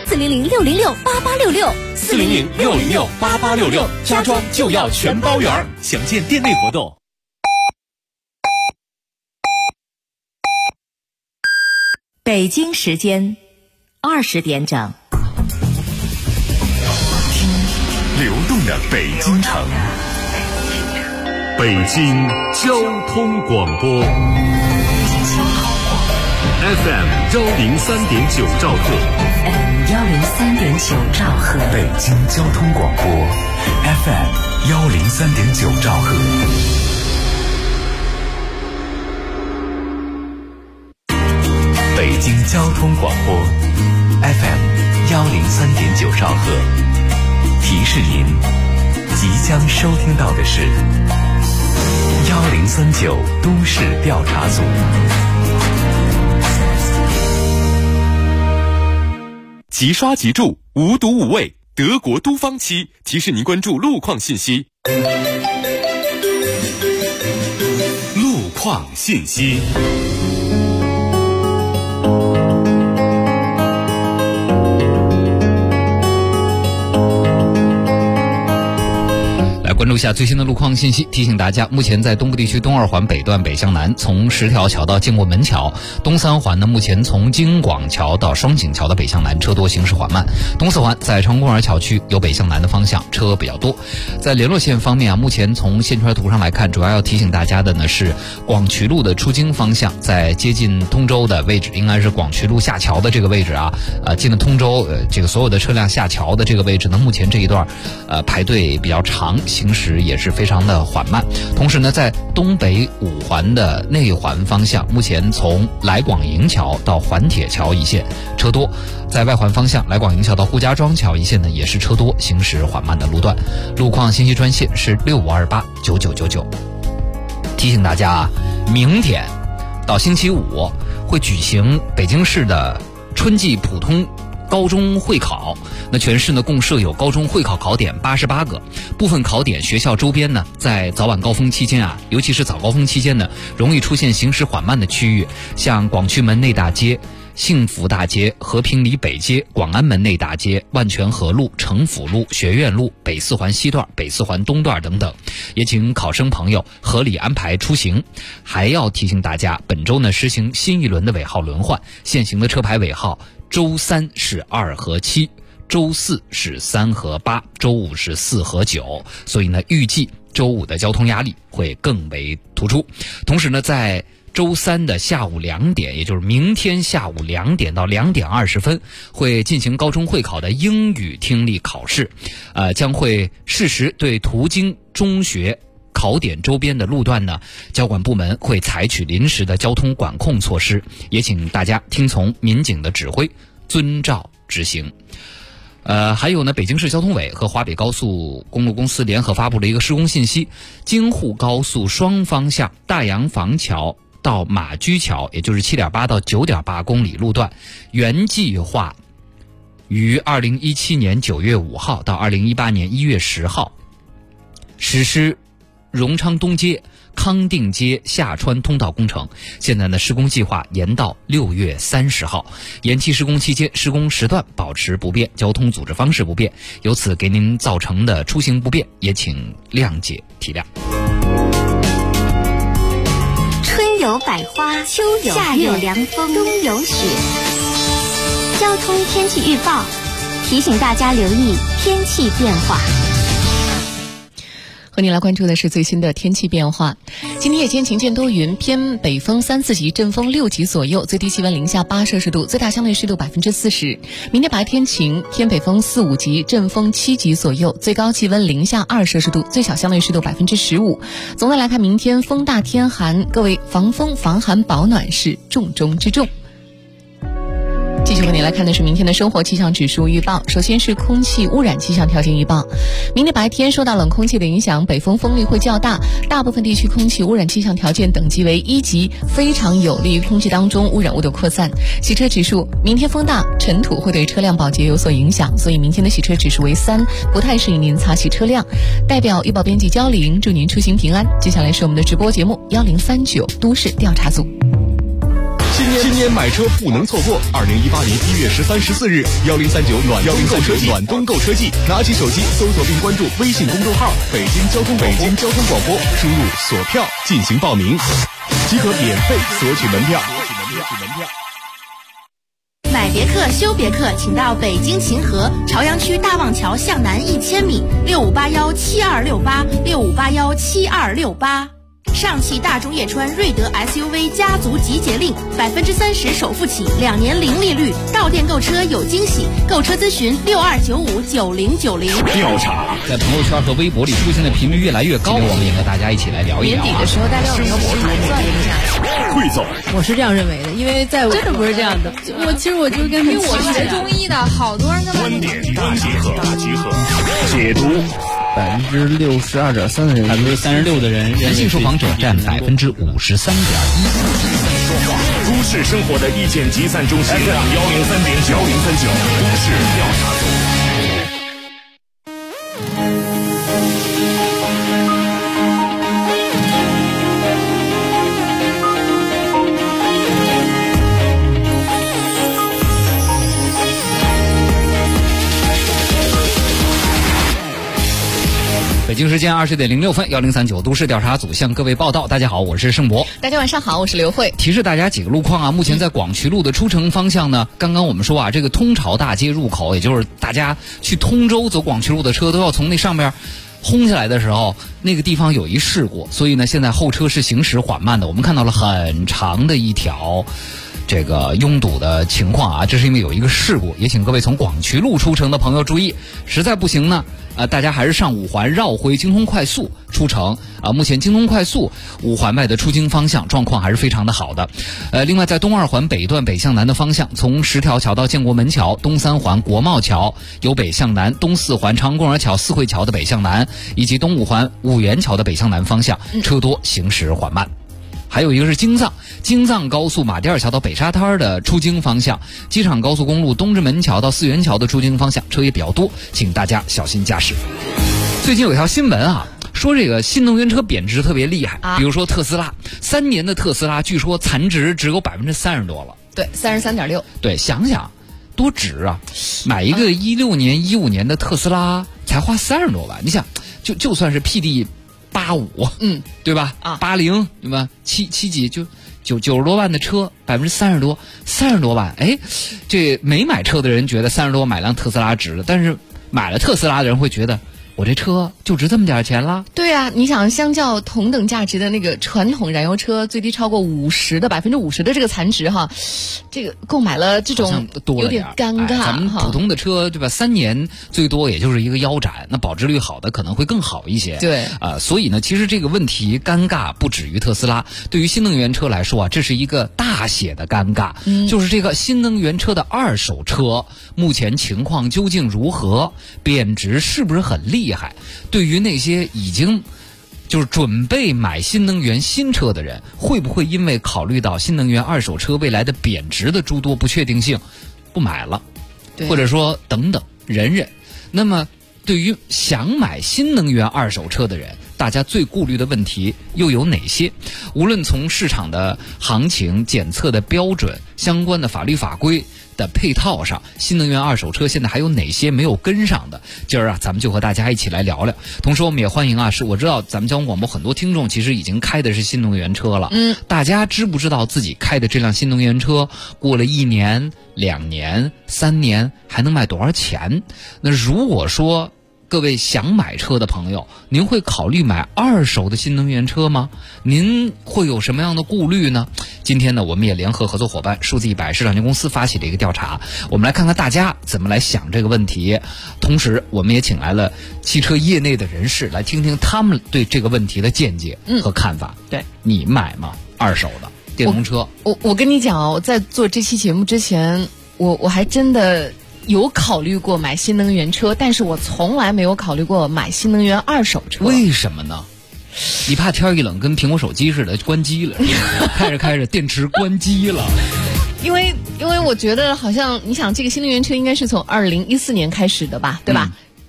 400-606-8866，400-606-8866，家装就要全包圆，详见店内活动。 北京时间20点整， 听流动的北京城，北京交通广播 FM 103.9兆赫 103.9兆赫， 北京交通广播 FM 103.9兆赫。北京交通广播 FM 103.9兆赫，提示您即将收听到的是1039都市调查组。 即刷即住，无毒无味，德国都方漆提示您关注路况信息。路况信息。 关注一下最新的路况信息，提醒大家，目前在东部地区东二环北段北向南，从十条桥到建国门桥；东三环呢，目前从京广桥到双井桥的北向南车多，行驶缓慢。东四环在长公园桥区有北向南的方向车比较多。在联络线方面啊，目前从线圈图上来看，主要提醒大家的呢是广渠路的出京方向，在接近通州的位置，应该是广渠路下桥的这个位置啊，进了通州，这个所有的车辆下桥的这个位置呢，目前这一段排队比较长，行驶也是非常的缓慢。同时呢，在东北五环的内环方向，目前从来广营桥到环铁桥一线车多，在外环方向来广营桥到顾家庄桥一线呢也是车多，行驶缓慢的路段。路况信息专线是65289999。提醒大家啊，明天到星期五会举行北京市的春季普通高中会考，那全市呢共设有高中会考考点88个，部分考点学校周边呢，在早晚高峰期间啊，尤其是早高峰期间呢，容易出现行驶缓慢的区域，像广渠门内大街、幸福大街、和平里北街、广安门内大街、万泉河路、城府路、学院路、北四环西段、北四环东段等等，也请考生朋友合理安排出行。还要提醒大家，本周呢实行新一轮的尾号轮换，现行的车牌尾号周3是2和7，周4是3和8，周5是4和9，所以呢，预计周5的交通压力会更为突出。同时呢，在周3的下午2点，也就是明天下午2点到2点20分，会进行高中会考的英语听力考试，将会适时对途经中学考点周边的路段呢，交管部门会采取临时的交通管控措施，也请大家听从民警的指挥，遵照执行。还有呢，北京市交通委和华北高速公路公司联合发布了一个施工信息，京沪高速双方向大洋房桥到马驹桥，也就是 7.8 到 9.8 公里路段，原计划于2017年9月5号到2018年1月10号实施荣昌东街、康定街下穿通道工程，现在呢施工计划延到6月30号，延期施工期间施工时段保持不变，交通组织方式不变，由此给您造成的出行不便也请谅解体谅。 春有百花，秋有夏有凉风，冬有雪。交通天气预报提醒大家留意天气变化。 和您来关注的是最新的天气变化。今天夜间晴间多云，偏北风3、4级，阵风6级左右，最低气温零下8摄氏度，最大相对湿度40%。明天白天晴，偏北风4、5级，阵风7级左右，最高气温零下2摄氏度，最小相对湿度15%。总的来看，明天风大天寒，各位防风防寒保暖是重中之重。继续和你来看的是明天的生活气象指数预报。首先是空气污染气象条件预报。明天白天受到冷空气的影响，北风风力会较大，大部分地区空气污染气象条件等级为1级，非常有利于空气当中污染物的扩散。洗车指数，明天风大，尘土会对车辆保洁有所影响，所以明天的洗车指数为3，不太适宜您擦洗车辆。代表预报编辑焦玲，祝您出行平安。接下来是我们的直播节目1039都市调查组。 今年年买车不能错过！2018年1月13、14日，1039暖冬购车季，拿起手机搜索并关注微信公众号“北京交通广播”，输入锁票进行报名，即可免费索取门票。 买别克修别克，请到北京秦河朝阳区大望桥向南1000米，65817268，65817268。上汽大众叶川瑞德 SUV 家族集结令，30%首付起，2年零利率，到店购车有惊喜，购车咨询62959090。 调查在朋友圈和微博里出现的频率越来越高，我们也和大家一起来聊一聊。 年底的时候，大家有没有盘算一下？ 汇总， 我是这样认为的，因为在真的不是这样的。其实我就是跟，因为我学中医的，好多人都观点大集合，解读。 62.3%的人 ，36%的人，人性受访者占53.1%。 都市生活的意见集散中心，103.9，都市调查组。 北京时间20点06分，1039都市调查组向各位报道。大家好，我是盛博。 大家晚上好，我是刘慧。 提示大家几个路况啊，目前在广渠路的出城方向呢，刚刚我们说啊，这个通朝大街入口，也就是大家去通州走广渠路的车都要从那上面轰下来的时候，那个地方有一事故，所以呢，现在后车是行驶缓慢的。我们看到了很长的一条这个拥堵的情况啊，这是因为有一个事故，也请各位从广渠路出城的朋友注意，实在不行呢，大家还是上5环绕回京通快速出城啊。目前京通快速5环外的出京方向状况还是非常的好的。另外在东2环北段北向南的方向，从10条桥到建国门桥，东3环国贸桥由北向南，东4环长安公园桥四惠桥的北向南，以及东5环五元桥的北向南方向车多，行驶缓慢。还有一个是京藏高速马迭尔桥到北沙滩的出京方向，机场高速公路东直门桥到四元桥的出京方向车也比较多，请大家小心驾驶。最近有一条新闻啊，说这个新能源车贬值特别厉害，比如说特斯拉，3年的特斯拉据说残值只有30%多了。 对，33.6%。 对，想想多值啊！买一个16年、15年的特斯拉才花30多万，你想，就算是 PD85，对吧？80，对吧？7几就90多万的车，30%多，30多万，哎，这没买车的人觉得30多买辆特斯拉值了，但是买了特斯拉的人会觉得，我这车就值这么点钱了。 对啊，你想，相较同等价值的那个传统燃油车，最低超过50%的这个残值哈，这个购买了这种有点尴尬。 咱们普通的车对吧？3年最多也就是一个腰斩，那保值率好的可能会更好一些。 对所以呢，其实这个问题尴尬不止于特斯拉，对于新能源车来说啊，这是一个大写的尴尬。就是这个新能源车的二手车目前情况究竟如何，贬值是不是很厉害？对于那些已经就是准备买新能源新车的人，会不会因为考虑到新能源二手车未来的贬值的诸多不确定性，不买了，或者说等等忍。那么对于想买新能源二手车的人，大家最顾虑的问题又有哪些？无论从市场的行情、检测的标准、相关的法律法规的配套上，新能源二手车现在还有哪些没有跟上的？今儿啊，咱们就和大家一起来聊聊。同时我们也欢迎啊，我知道咱们交通广播很多听众其实已经开的是新能源车了。大家知不知道自己开的这辆新能源车过了1年、2年、3年还能卖多少钱？那如果说各位想买车的朋友，您会考虑买二手的新能源车吗？您会有什么样的顾虑呢？今天呢，我们也联合合作伙伴数字100市场有限公司发起了一个调查，我们来看看大家怎么来想这个问题。同时我们也请来了汽车业内的人士来听听他们对这个问题的见解和看法。 对， 你买吗？二手的电动车？ 我跟你讲哦，在做这期节目之前，我还真的有考虑过买新能源车，但是我从来没有考虑过买新能源二手车。 为什么呢？你怕天一冷跟苹果手机似的关机了，开着电池关机了。 因为我觉得好像你想，这个新能源车应该是从2014年开始的吧，对吧？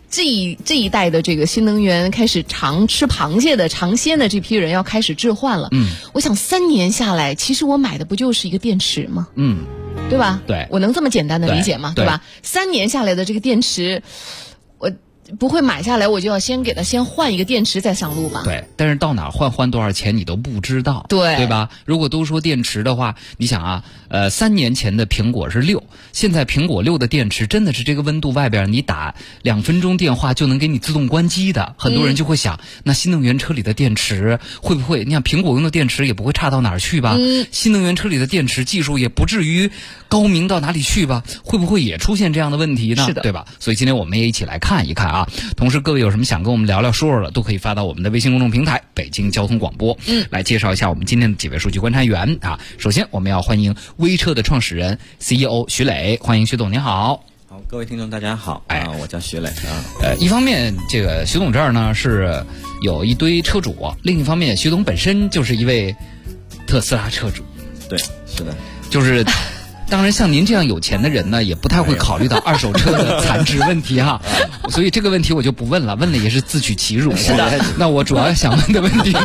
这一代的这个新能源开始常吃螃蟹的尝鲜的这批人要开始置换了。我想3年下来，其实我买的不就是一个电池吗？对吧？ 对， 我能这么简单的理解吗？对吧？3年下来的这个电池，我不会买下来我就要先给它换一个电池再上路吧？ 对，但是到哪换多少钱你都不知道，对吧？如果都说电池的话，你想啊，3年前的苹果是6，现在苹果6的电池真的是这个温度外边你打2分钟电话就能给你自动关机的，很多人就会想，那新能源车里的电池会不会？你看苹果用的电池也不会差到哪儿去吧？新能源车里的电池技术也不至于高明到哪里去吧？会不会也出现这样的问题呢？ 是的， 对吧？所以今天我们也一起来看一看啊。同时，各位有什么想跟我们聊聊说的，都可以发到我们的微信公众平台北京交通广播。来介绍一下我们今天的几位数据观察员啊。首先，我们要欢迎微车的创始人 CEO 徐磊，欢迎徐总，您好。 好，各位听众大家好，我叫徐磊啊。 一方面，这个徐总这儿呢是有一堆车主，另一方面，徐总本身就是一位特斯拉车主。 对，是的， 就是。当然，像您这样有钱的人呢，也不太会考虑到二手车的残值问题哈，所以这个问题我就不问了，问了也是自取其辱。 是的， 那我主要想问的问题，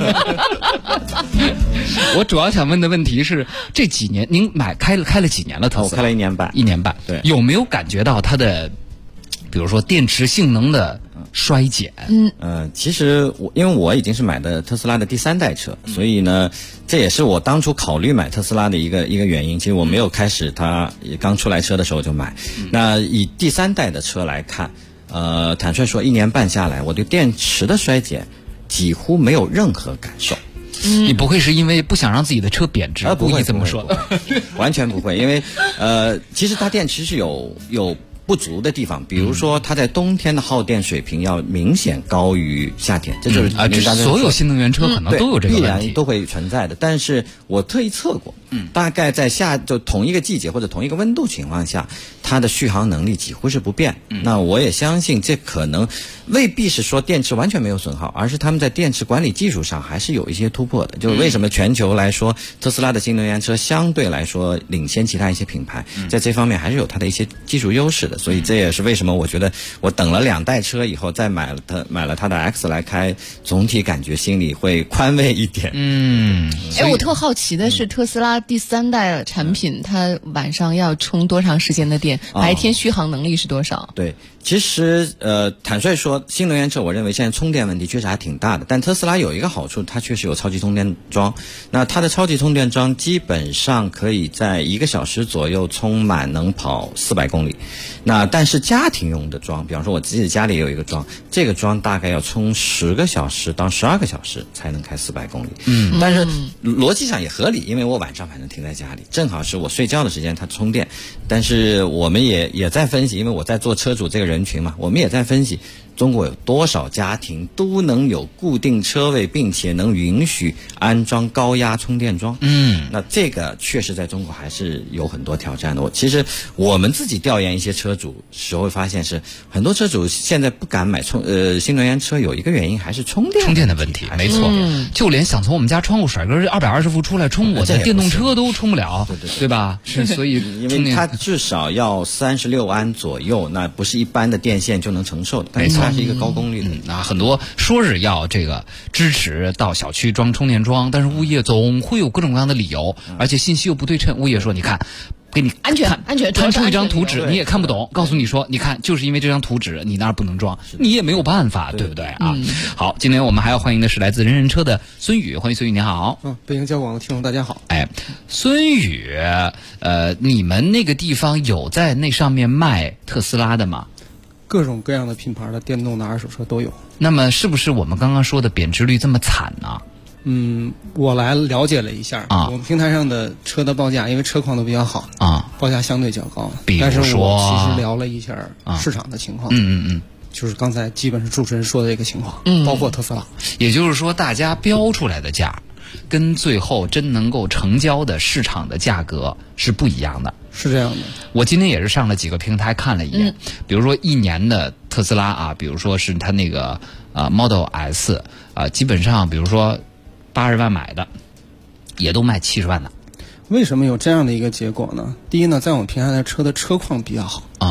是这几年您开了几年了特斯拉？ 我开了1年半。 1年半， 对， 有没有感觉到它的，比如说电池性能的衰减？ 其实因为我已经是买的特斯拉的第3代车，所以呢，这也是我当初考虑买特斯拉的一个原因。其实我没有开始它刚出来车的时候就买。那以第3代的车来看，坦率说1年半下来，我对电池的衰减几乎没有任何感受。 你不会是因为不想让自己的车贬值故意这么说的？ 完全不会，因为其实它电池是有不足的地方，比如说它在冬天的耗电水平要明显高于夏天，这就是所有新能源车可能都有这个问题， 必然都会存在的。但是我特意测过，大概在就同一个季节或者同一个温度情况下，它的续航能力几乎是不变。那我也相信这可能未必是说电池完全没有损耗，而是他们在电池管理技术上还是有一些突破的。就是为什么全球来说，特斯拉的新能源车相对来说领先其他一些品牌，在这方面还是有它的一些技术优势的。所以这也是为什么我觉得我等了2代车以后再买了它的 X 来开，总体感觉心里会宽慰一点。 我特好奇的是，特斯拉第3代产品，它晚上要充多长时间的电？白天续航能力是多少？ 对，其实坦率说，新能源车我认为现在充电问题确实还挺大的，但特斯拉有一个好处，它确实有超级充电桩。那它的超级充电桩基本上可以在1个小时左右充满，能跑400公里。那但是家庭用的桩，比方说我自己家里有一个桩，这个桩大概要充10个小时到12个小时才能开400公里。但是逻辑上也合理，因为我晚上反正停在家里，正好是我睡觉的时间它充电。但是我们也在分析，因为我在做车主这个人群嘛，我们也在分析中国有多少家庭都能有固定车位，并且能允许安装高压充电桩。那这个确实在中国还是有很多挑战的。其实我们自己调研一些车主时候会发现，是很多车主现在不敢买新能源车，有一个原因还是充电的问题。 没错，就连想从我们家窗户甩根220伏出来充我的电动车都充不了，对吧？是，所以因为它至少要36安左右，那不是一般的电线就能承受的。 没错， 它是一个高功率的。 很多说是要这个支持到小区装充电桩，但是物业总会有各种各样的理由，而且信息又不对称。物业说，你看，给你安全摊出一张图纸，你也看不懂，告诉你说，你看，就是因为这张图纸你那儿不能装，你也没有办法，对不对啊？好，今天我们还要欢迎的是来自人人车的孙宇，欢迎孙宇，你好。 北京交广的听众大家好。 孙宇，你们那个地方有在那上面卖特斯拉的吗？ 各种各样的品牌的电动的二手车都有。 那么是不是我们刚刚说的贬值率这么惨呢？ 我来了解了一下我们平台上的车的报价，因为车况都比较好报价相对较高。但是我其实聊了一下市场的情况。就是刚才基本是主持人说的这个情况，包括特斯拉。 也就是说，大家标出来的价跟最后真能够成交的市场的价格是不一样的。 是这样的。 我今天也是上了几个平台看了一眼，比如说1年的特斯拉比如说是它那个Model S 基本上比如说80万买的，也都卖70万的。 为什么有这样的一个结果呢？第一呢，在我们平台的车的车况比较好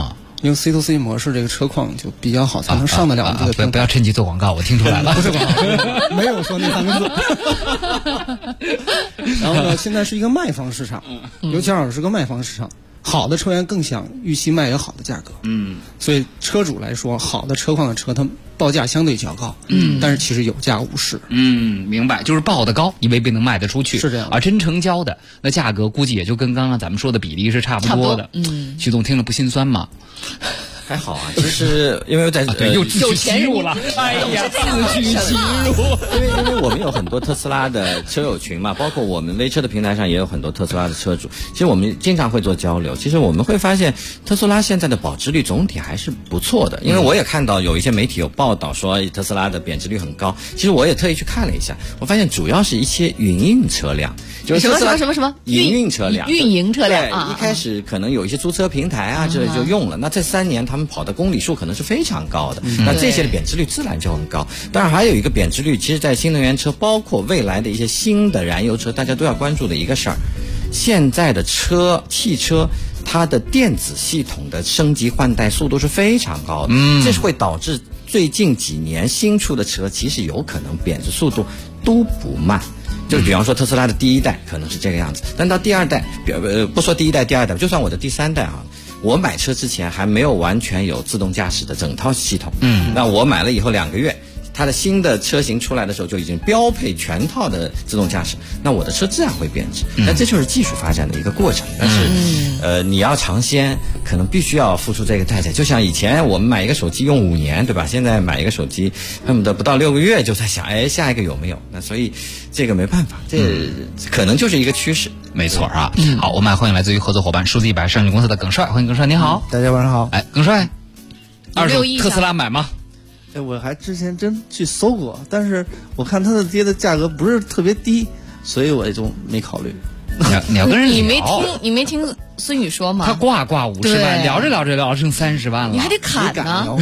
因为 C2C 模式这个车况就比较好，才能上得了这个。 不要趁机做广告，我听出来了。 不是广告，没有说那3个字。然后呢，现在是一个卖方市场，尤其是个卖方市场。好的车源更想预期卖有好的价格，所以车主来说，好的车况的车，它报价相对较高，但是其实有价无市， 明白，就是报的高，你未必能卖得出去， 是这样啊，真成交的那价格估计也就跟刚刚咱们说的比例是差不多的，徐总听了不心酸吗？ 还好啊，其实因为在又自取其辱了，哎呀，自取其辱。 因为我们有很多特斯拉的车友群嘛，包括我们微车的平台上也有很多特斯拉的车主。其实我们经常会做交流。其实我们会发现，特斯拉现在的保值率总体还是不错的。因为我也看到有一些媒体有报道说特斯拉的贬值率很高。其实我也特意去看了一下，我发现主要是一些营运车辆， 就是什么营运车辆， 运营车辆对，一开始可能有一些租车平台啊之类就用了。那这3年他们跑的公里数可能是非常高的，那这些的贬值率自然就很高。当然还有一个贬值率，其实在新能源车包括未来的一些新的燃油车，大家都要关注的一个事儿，现在的汽车它的电子系统的升级换代速度是非常高的，这是会导致最近几年新出的车其实有可能贬值速度都不慢。就比方说特斯拉的第1代可能是这个样子，但到第2代，不说第1代、第2代，就算我的第3代啊，我买车之前还没有完全有自动驾驶的整套系统，那我买了以后2个月，它的新的车型出来的时候就已经标配全套的自动驾驶，那我的车自然会贬值。那这就是技术发展的一个过程，但是你要尝鲜，可能必须要付出这个代价。就像以前我们买一个手机用5年，对吧？现在买一个手机恨不得不到6个月就在想，下一个有没有？那所以这个没办法，这可能就是一个趋势。 没错啊。好，我们来欢迎来自于合作伙伴数字100上市公司的耿帅，欢迎耿帅，你好。 大家晚上好。 耿帅，二手特斯拉买吗？ 我还之前真去搜过，但是我看它的跌的价格不是特别低，所以我也就没考虑。 你要跟人你没听孙宇说吗？ 他挂50万，聊着剩30万了， 你还得砍呢。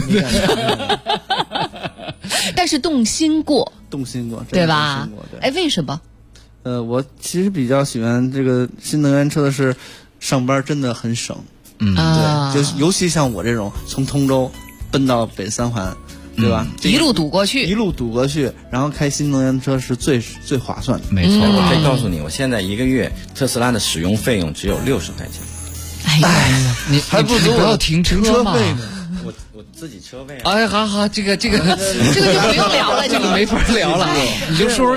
但是动心过，对吧？为什么？ 我其实比较喜欢这个新能源车的是，上班真的很省。对，就是尤其像我这种从通州奔到北3环。对吧？ 一路堵过去，然后开新能源车是最划算的。 没错，我可以告诉你，我现在1个月特斯拉的使用费用只有60块钱。 哎呀， 你还不如不要停车嘛。 我自己车位。 哎，好，这个就不用聊了， 这个没法聊了。你就说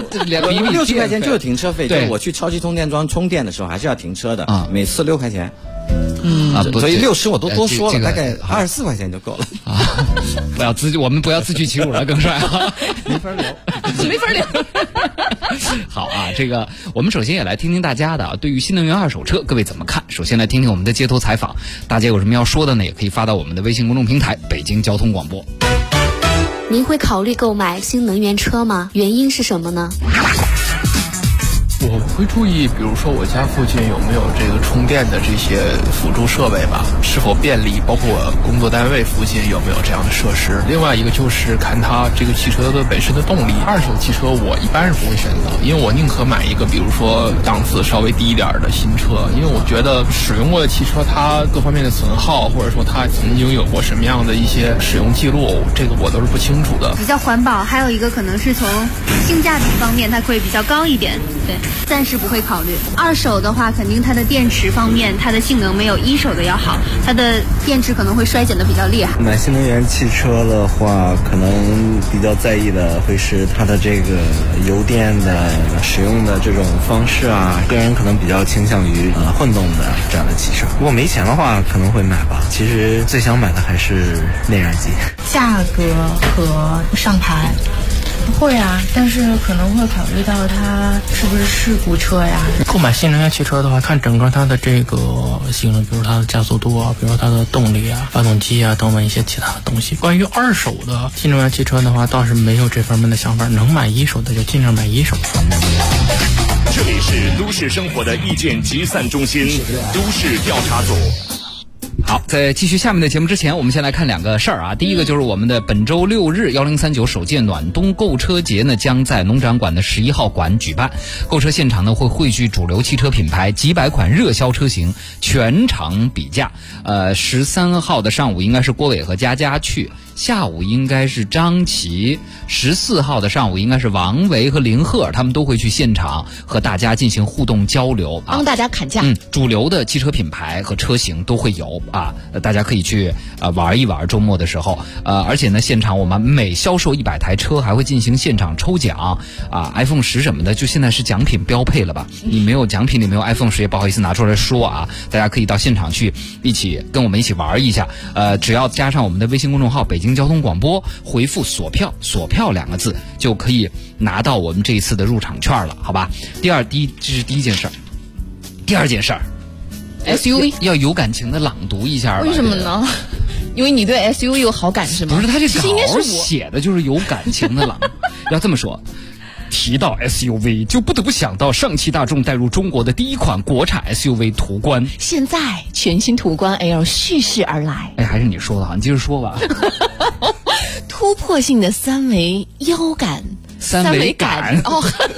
60块钱就是停车费。对，我去超级充电桩充电的时候还是要停车的啊，每次6块钱。所以60我都多说了，大概24块钱就够了。 我们不要自取其辱了，耿帅啊， 没法聊。 好啊，这个我们首先也来听听大家的对于新能源二手车各位怎么看？首先来听听我们的街头采访，大家有什么要说的呢？也可以发到我们的微信公众平台北京交通广播。 您会考虑购买新能源车吗？原因是什么呢？ 我会注意，比如说我家附近有没有这个充电的这些辅助设备吧，是否便利，包括我工作单位附近有没有这样的设施。另外一个就是看它这个汽车的本身的动力。二手汽车我一般是不会选择，因为我宁可买一个比如说档次稍微低一点的新车，因为我觉得使用过的汽车它各方面的损耗，或者说它曾经有过什么样的一些使用记录，这个我都是不清楚的。 比较环保，还有一个可能是从性价比方面它会比较高一点，对，暂时不会考虑。二手的话，肯定它的电池方面，它的性能没有一手的要好，它的电池可能会衰减的比较厉害。 买新能源汽车的话，可能比较在意的会是它的这个油电的使用的这种方式啊。个人可能比较倾向于混动的这样的汽车。如果没钱的话，可能会买吧。其实最想买的还是内燃机。 价格和上牌。会啊，但是可能会考虑到它是不是事故车呀。 购买新能源汽车的话，看整个它的这个性能，比如它的加速度啊，比如它的动力啊、发动机啊等等一些其他的东西。关于二手的新能源汽车的话，倒是没有这方面的想法，能买一手的就尽量买一手。 这里是都市生活的意见集散中心，都市调查组。 好，在继续下面的节目之前，我们先来看两个事儿啊。第一个就是我们的本周6日1039首届暖冬购车节呢，将在农展馆的11号馆举办。购车现场呢会汇聚主流汽车品牌几百款热销车型，全场比价。13号的上午应该是郭伟和佳佳去，下午应该是张琪，14号的上午应该是王维和林鹤，他们都会去现场和大家进行互动交流， 帮大家砍价。 主流的汽车品牌和车型都会有啊，大家可以去玩一玩，周末的时候。而且呢，现场我们每销售100台车还会进行现场抽奖啊 ，iPhone 10什么的，就现在是奖品标配了吧？你没有奖品，你没有 iPhone 10也不好意思拿出来说啊，大家可以到现场去跟我们一起玩一下。只要加上我们的微信公众号北京交通广播，回复锁票2个字，就可以拿到我们这一次的入场券了，好吧？这是第一件事儿。第二件事儿 ，SUV 要有感情的朗读一下吧。 为什么呢？因为你对 SUV 有好感是吗？ 不是，他这稿写的就是有感情的朗读。要这么说，提到 SUV 就不得不想到上汽大众带入中国的第一款国产 SUV 途观。 现在全新途观 L 蓄势而来。 哎，还是你说的好，你接着说吧。 突破性的三维腰感， 三维感哦。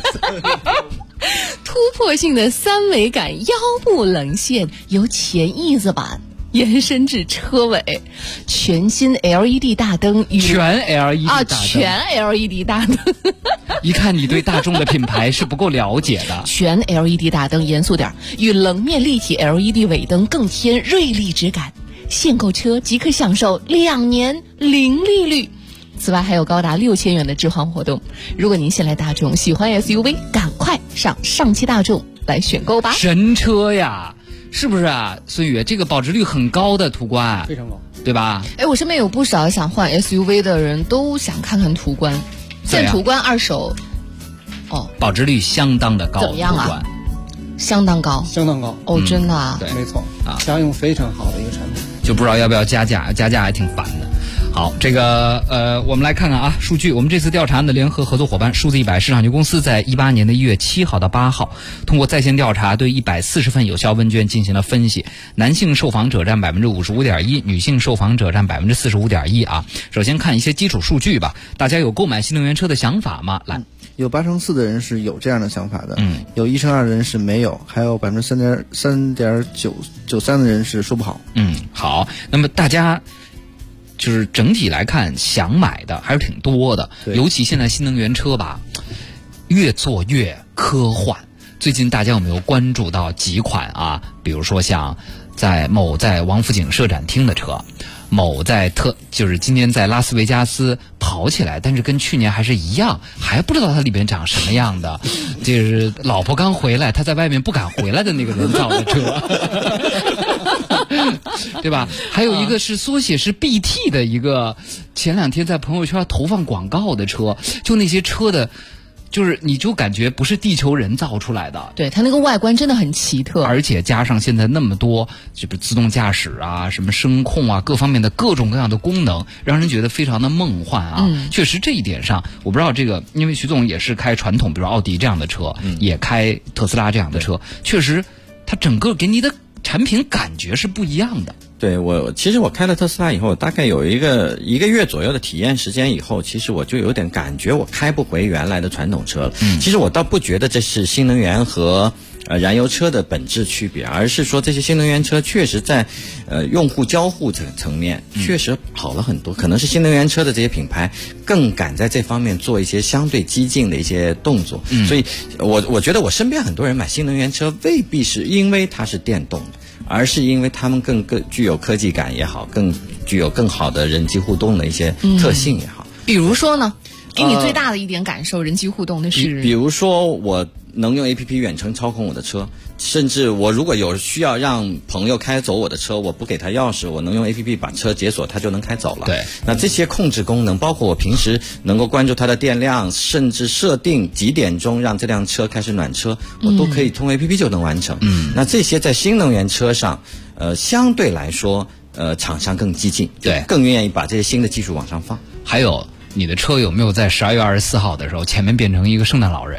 突破性的三维感腰部棱线由前翼子板延伸至车尾，全新 LED 大灯全 LED 大灯全 LED 大灯。 一看你对大众的品牌是不够了解的。 全 LED 大灯，严肃点，与棱面立体 LED 尾灯更添锐利质感。现购车即可享受2年零利率。此外还有高达6000元的置换活动。如果您现来大众喜欢 SUV， 赶快上上汽大众来选购吧。 神车呀，是不是啊？孙宇，这个保值率很高的途观， 非常高， 对吧？ 哎，我身边有不少想换 SUV 的人都想看看途观。现在途观二手保值率相当的高， 怎么样啊？相当高， 相当高哦，真的啊？ 对，没错啊，家用非常好的一个产品， 就不知道要不要加价，加价还挺烦的。好，这个我们来看看啊，数据。我们这次调查的联合合作伙伴数字100市场局公司在18年的1月7号到8号，通过在线调查对140份有效问卷进行了分析，男性受访者占55.1%，女性受访者占45.1%啊。首先看一些基础数据吧，大家有购买新能源车的想法吗？来。 有84%的人是有这样的想法的，有1%的人是没有，还有3.93%的人是说不好。 好，那么大家就是整体来看，想买的还是挺多的，尤其现在新能源车吧，越做越科幻。最近大家有没有关注到几款啊？比如说像在王府井设展厅的车，就是今天在拉斯维加斯跑起来，但是跟去年还是一样，还不知道它里边长什么样的。就是老婆刚回来，他在外面不敢回来的那个人造的车，对吧？还有一个是缩写是 BT 的一个，前2天在朋友圈投放广告的车，就那些车的。就是你就感觉不是地球人造出来的， 对，它那个外观真的很奇特， 而且加上现在那么多就是自动驾驶啊、什么声控啊各方面的各种各样的功能，让人觉得非常的梦幻啊。确实这一点上，我不知道这个，因为徐总也是开传统，比如奥迪这样的车，也开特斯拉这样的车，确实它整个给你的产品感觉是不一样的。 对，其实我开了特斯拉以后，大概有一个月左右的体验时间以后，其实我就有点感觉我开不回原来的传统车了。其实我倒不觉得这是新能源和燃油车的本质区别，而是说这些新能源车确实在用户交互层面确实好了很多，可能是新能源车的这些品牌更敢在这方面做一些相对激进的一些动作。所以我觉得我身边很多人买新能源车未必是因为它是电动的，而是因为他们更具有科技感也好，更具有更好的人机互动的一些特性也好。 比如说呢，给你最大的一点感受，人机互动的是， 比如说我能用 APP 远程操控我的车，甚至我如果有需要让朋友开走我的车，我不给他钥匙，我能用 APP 把车解锁，他就能开走了。 对， 那这些控制功能，包括我平时能够关注它的电量，甚至设定几点钟让这辆车开始暖车，我都可以通过 APP 就能完成。那这些在新能源车上，相对来说，厂商更激进， 对， 更愿意把这些新的技术往上放。 还有，你的车有没有在12月24号的时候前面变成一个圣诞老人？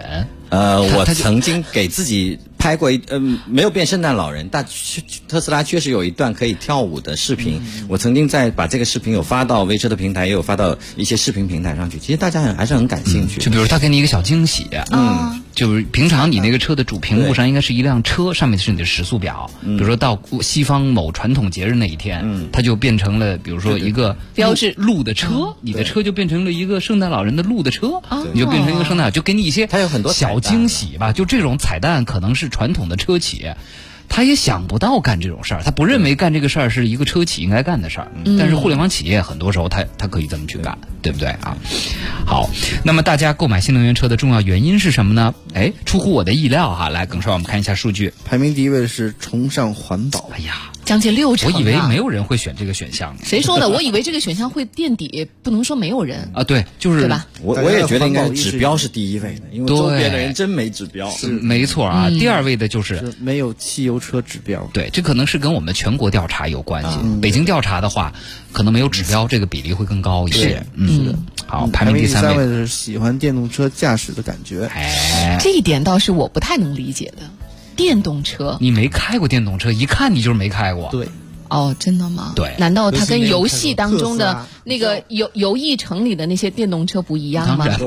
我曾经给自己拍过没有变圣诞老人，但特斯拉确实有一段可以跳舞的视频。我曾经把这个视频有发到微车的平台，也有发到一些视频平台上去。其实大家还是很感兴趣。 就比如他给你一个小惊喜，就是平常你那个车的主屏幕上应该是一辆车，上面是你的时速表。比如说到西方某传统节日那一天，它就变成了比如说一个标志路的车，你的车就变成了一个圣诞老人的路的车，你就变成一个圣诞，就给你一些它有很多小惊喜吧。就这种彩蛋可能是传统的车企他也想不到干这种事儿，他不认为干这个事儿是一个车企应该干的事儿。但是互联网企业很多时候他可以这么去干，对不对啊？好，那么大家购买新能源车的重要原因是什么呢？出乎我的意料哈。来，耿帅，我们看一下数据， 排名第一位的是崇尚环保。 哎呀， 将近60%。 我以为没有人会选这个选项呢。 谁说的？我以为这个选项会垫底，不能说没有人啊。对，就是对吧？ 我也觉得应该指标是第一位的，因为周边的人真没指标。 没错啊。第二位的就是没有汽油车指标。 对，这可能是跟我们全国调查有关系。北京调查的话，可能没有指标，这个比例会更高一些。 是的。 好，排名第三位是喜欢电动车驾驶的感觉。 这一点倒是我不太能理解的。电动车， 你没开过电动车，一看你就是没开过。 对。 哦，真的吗？ 对。 难道它跟游戏当中的那个游艺城里的那些电动车不一样吗？ 当然，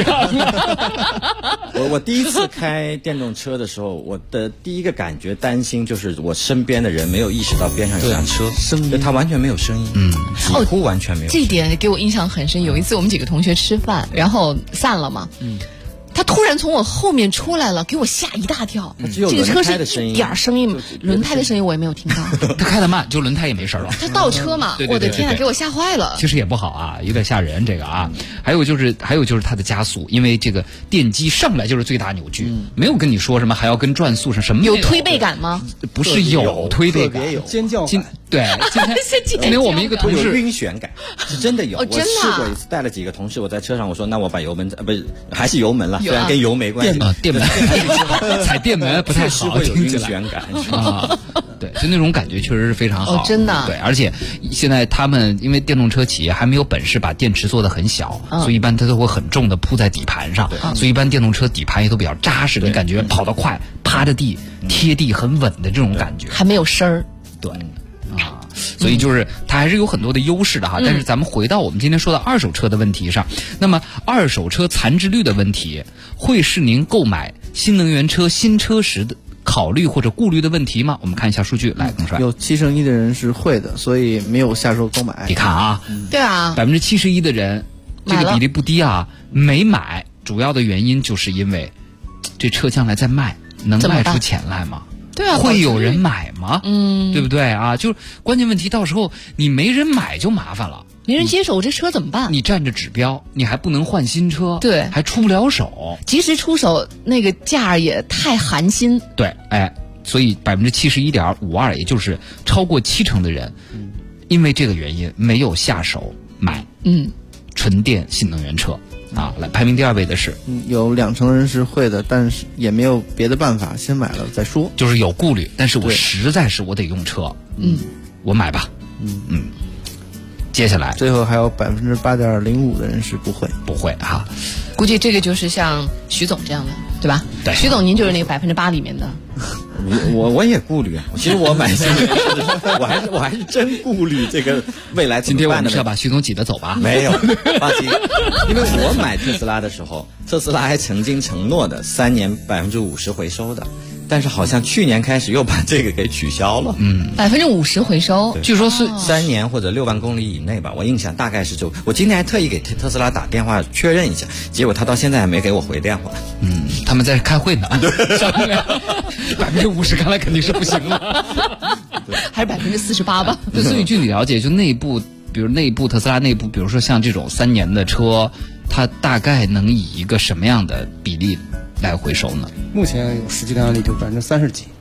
我第一次开电动车的时候，我的第一个感觉担心就是我身边的人没有意识到边上有辆车，它完全没有声音，几乎完全没有。 这一点给我印象很深。有一次我们几个同学吃饭，然后散了嘛。他突然从我后面出来了，给我吓一大跳。 这个车是一点声音，轮胎的声音我也没有听到。 他开得慢，就轮胎也没事了。 他倒车嘛，我的天啊，给我吓坏了。 其实也不好啊，有点吓人这个啊。还有就是它的加速，因为这个电机上来就是最大扭矩，没有跟你说什么还要跟转速上什么有推背感吗？ 不是有推背感， 有尖叫感。 对，今天我们一个同事有晕眩感，是真的有。我试过一次，带了几个同事，我在车上我说那我把油门不是还是油门了，虽然跟油没关系。 电门踩电门不太好， 会有晕眩感啊。对，就那种感觉确实是非常好， 真的。 对，而且现在他们因为电动车企业还没有本事把电池做得很小，所以一般它都会很重的铺在底盘上，所以一般电动车底盘也都比较扎实，你感觉跑得快，趴着地贴地很稳的这种感觉， 还没有声儿。 对。所以就是它还是有很多的优势的哈。但是咱们回到我们今天说的二手车的问题上，那么二手车残值率的问题会是您购买新能源车新车时的考虑或者顾虑的问题吗？我们看一下数据，来，耿帅。 有71%的人是会的，所以没有下手购买。 你看啊， 对啊 ，71%的人，这个比例不低啊，没买，主要的原因就是因为这车将来再卖，能卖出钱来吗？ 对啊， 会有人买吗？对不对啊？就是关键问题，到时候你没人买就麻烦了， 没人接手，我这车怎么办？ 你占着指标，你还不能换新车， 对， 还出不了手， 及时出手，那个价也太寒心。 对，所以71.52%，也就是超过70%的人，因为这个原因没有下手买纯电新能源车。来，排名第二位的是， 有20%的人是会的，但是也没有别的办法，先买了再说。 就是有顾虑，但是我实在是我得用车，我买吧，接下来最后还有8.05%的人是不会哈。 估计这个就是像徐总这样的，对吧？ 对， 徐总您就是那个8%里面的。 我也顾虑啊，其实我买新能源车的时候，我还是真顾虑这个未来怎么办的。今天我们是要把徐总挤得走吧？ 没有，放心，因为我买特斯拉的时候，特斯拉还曾经承诺的3年50%回收的。但是好像去年开始又把这个给取消了。 50%回收， 据说是 3年或者6万公里以内吧，我印象大概是这。我今天还特意给特斯拉打电话确认一下，结果他到现在还没给我回电话。 他们在开会呢。50%看来肯定是不行了， 还是48%吧。 所以据你了解，就内部，比如内部特斯拉内部，比如说像这种3年的车，它大概能以一个什么样的比例来回收呢？ 目前有实际的案例就30%几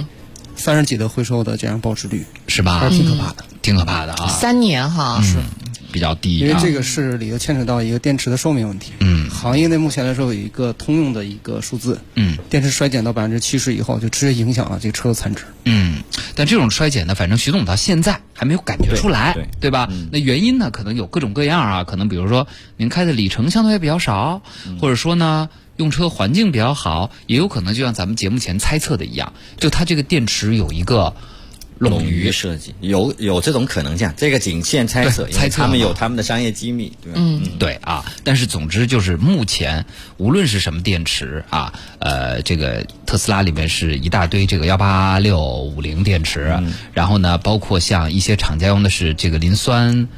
，30%几的回收的这样保值率是吧？ 还是挺可怕的， 挺可怕的啊 ！3年哈， 是比较低， 因为这个是里头牵扯到一个电池的寿命问题。行业内目前来说有一个通用的一个数字，电池衰减到70%以后，就直接影响了这个车的残值。 但这种衰减呢，反正徐总到现在还没有感觉出来，对吧？那原因呢，可能有各种各样啊，可能比如说您开的里程相对也比较少，或者说呢， 用车环境比较好，也有可能就像咱们节目前猜测的一样，就它这个电池有一个冗余设计，有这种可能性，这个仅限猜测，因为他们有他们的商业机密，对吧？ 对啊。但是总之就是目前无论是什么电池啊，这个特斯拉里面是一大堆这个18650电池，然后呢，包括像一些厂家用的是这个磷酸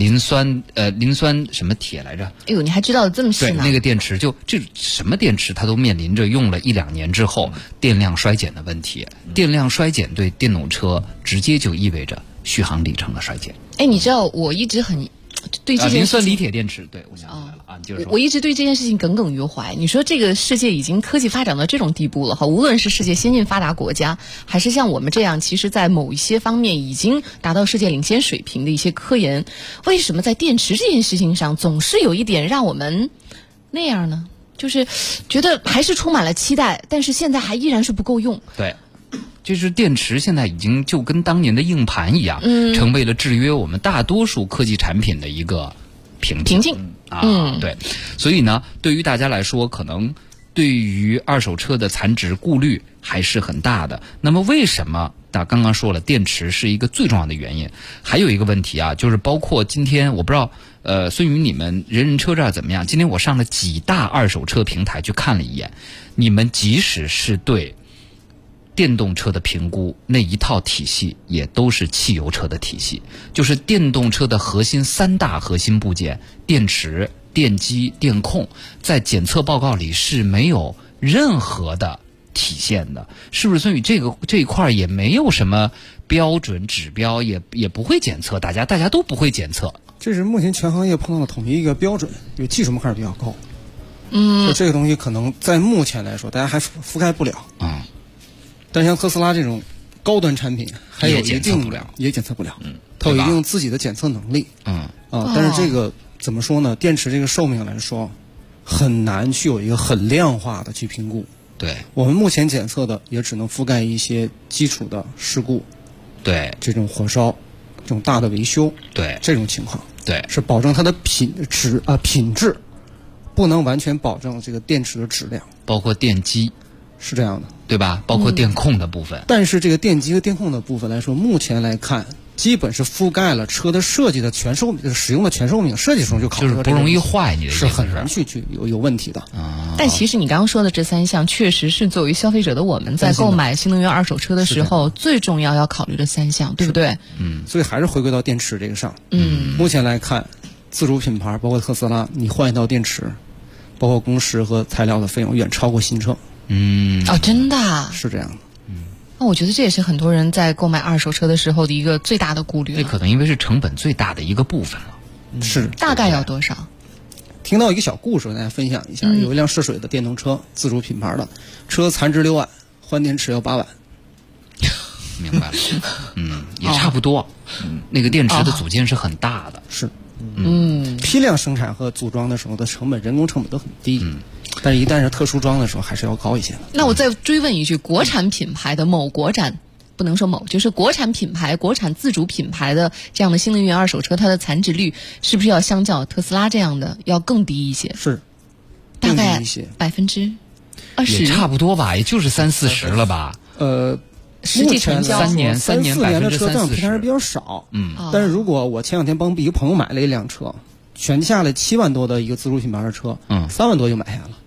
什么铁来着？ 哎呦，你还知道这么细呢？ 对，那个电池就这什么电池，它都面临着用了1-2年之后电量衰减的问题。电量衰减对电动车直接就意味着续航里程的衰减。 哎，你知道我一直很对这件事情， 磷酸锂铁电池，对，我想起来了啊，就是我一直对这件事情耿耿于怀。你说这个世界已经科技发展到这种地步了哈，无论是世界先进发达国家，还是像我们这样其实在某一些方面已经达到世界领先水平的一些科研，为什么在电池这件事情上总是有一点让我们那样呢？就是觉得还是充满了期待，但是现在还依然是不够用。 对。就是电池现在已经就跟当年的硬盘一样，成为了制约我们大多数科技产品的一个瓶颈啊。对，所以呢，对于大家来说，可能对于二手车的残值顾虑还是很大的。那么为什么？刚刚说了，电池是一个最重要的原因。还有一个问题啊，就是包括今天我不知道，孙宇你们人人车这儿怎么样？今天我上了几大二手车平台去看了一眼，你们即使是对电动车的评估那一套体系也都是汽油车的体系，就是电动车的核心3大核心部件：电池、电机、电控，在检测报告里是没有任何的体现的，是不是？所以这一块也没有什么标准指标，也不会检测，大家都不会检测。 这是目前全行业碰到的统一一个标准，因为技术门槛比较高。就这个东西可能在目前来说，大家还覆盖不了。但像特斯拉这种高端产品，还有一定也检测不了，它有一定自己的检测能力，但是这个怎么说呢？电池这个寿命来说，很难去有一个很量化的去评估。 对， 我们目前检测的也只能覆盖一些基础的事故， 对， 这种火烧，这种大的维修， 对， 这种情况， 对， 是保证它的品质，不能完全保证这个电池的质量， 包括电机。 是这样的， 对吧？包括电控的部分。 但是这个电机和电控的部分来说，目前来看，基本是覆盖了车的设计的全寿命，使用的全寿命，设计中就考虑就是不容易坏，你的意思是很难去有问题的。 但其实你刚刚说的这3项，确实是作为消费者的我们在购买新能源二手车的时候最重要考虑的3项，对不对？ 所以还是回归到电池这个上。目前来看，自主品牌包括特斯拉，你换一套电池，包括工时和材料的费用远超过新车。 真的啊？ 是这样的。 那我觉得这也是很多人在购买二手车的时候的一个最大的顾虑。 这可能因为是成本最大的一个部分了。 是。 大概要多少？ 听到一个小故事，跟大家分享一下。有一辆涉水的电动车，自主品牌的，车残值6万，换电池要8万。 明白了。也差不多。那个电池的组件是很大的。 是。批量生产和组装的时候的成本，人工成本都很低。但是一旦是特殊装的时候，还是要高一些的。 那我再追问一句，国产品牌的某国产，不能说某，就是国产品牌、国产自主品牌的这样的新能源二手车，它的残值率是不是要相较特斯拉这样的要更低一些？ 是， 大概20%， 也差不多吧，也就是30-40%了吧。 实际成交 3年 3年的车这样平常是比较少。但是如果我前2天帮一个朋友买了一辆车，全下来7万多的一个自主品牌的车，3万多就买下了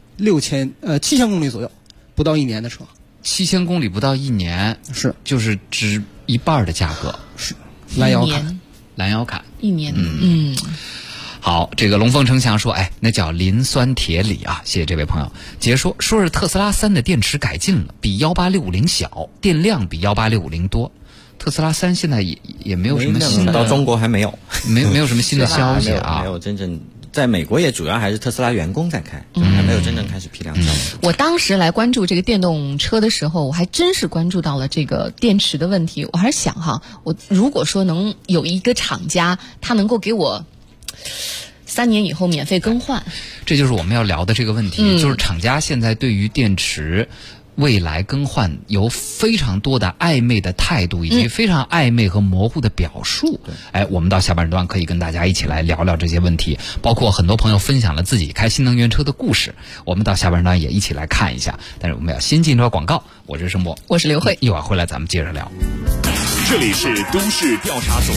，7000公里左右，不到1年的车 ，7000公里不到1年， 是就是值1半的价格， 是拦腰砍 1年， 好，这个龙凤呈祥说，那叫磷酸铁锂啊，谢谢这位朋友。姐说是特斯拉3的电池改进了，比18650小，电量比18650多。特斯拉3现在也没有什么新的， 到中国还没有， 没有什么新的消息啊， 没有真正。在美国也主要还是特斯拉员工在开，还没有真正开始批量销售。 我当时来关注这个电动车的时候，我还真是关注到了这个电池的问题。我还是想我如果说能有一个厂家，他能够给我3年以后免费更换， 这就是我们要聊的这个问题，就是厂家现在对于电池未来更换有非常多的暧昧的态度，以及非常暧昧和模糊的表述。我们到下半段可以跟大家一起来聊聊这些问题，包括很多朋友分享了自己开新能源车的故事，我们到下半段也一起来看一下。但是我们要先进一段广告，我是盛博， 我是刘慧， 一会儿回来咱们接着聊。 这里是都市调查组。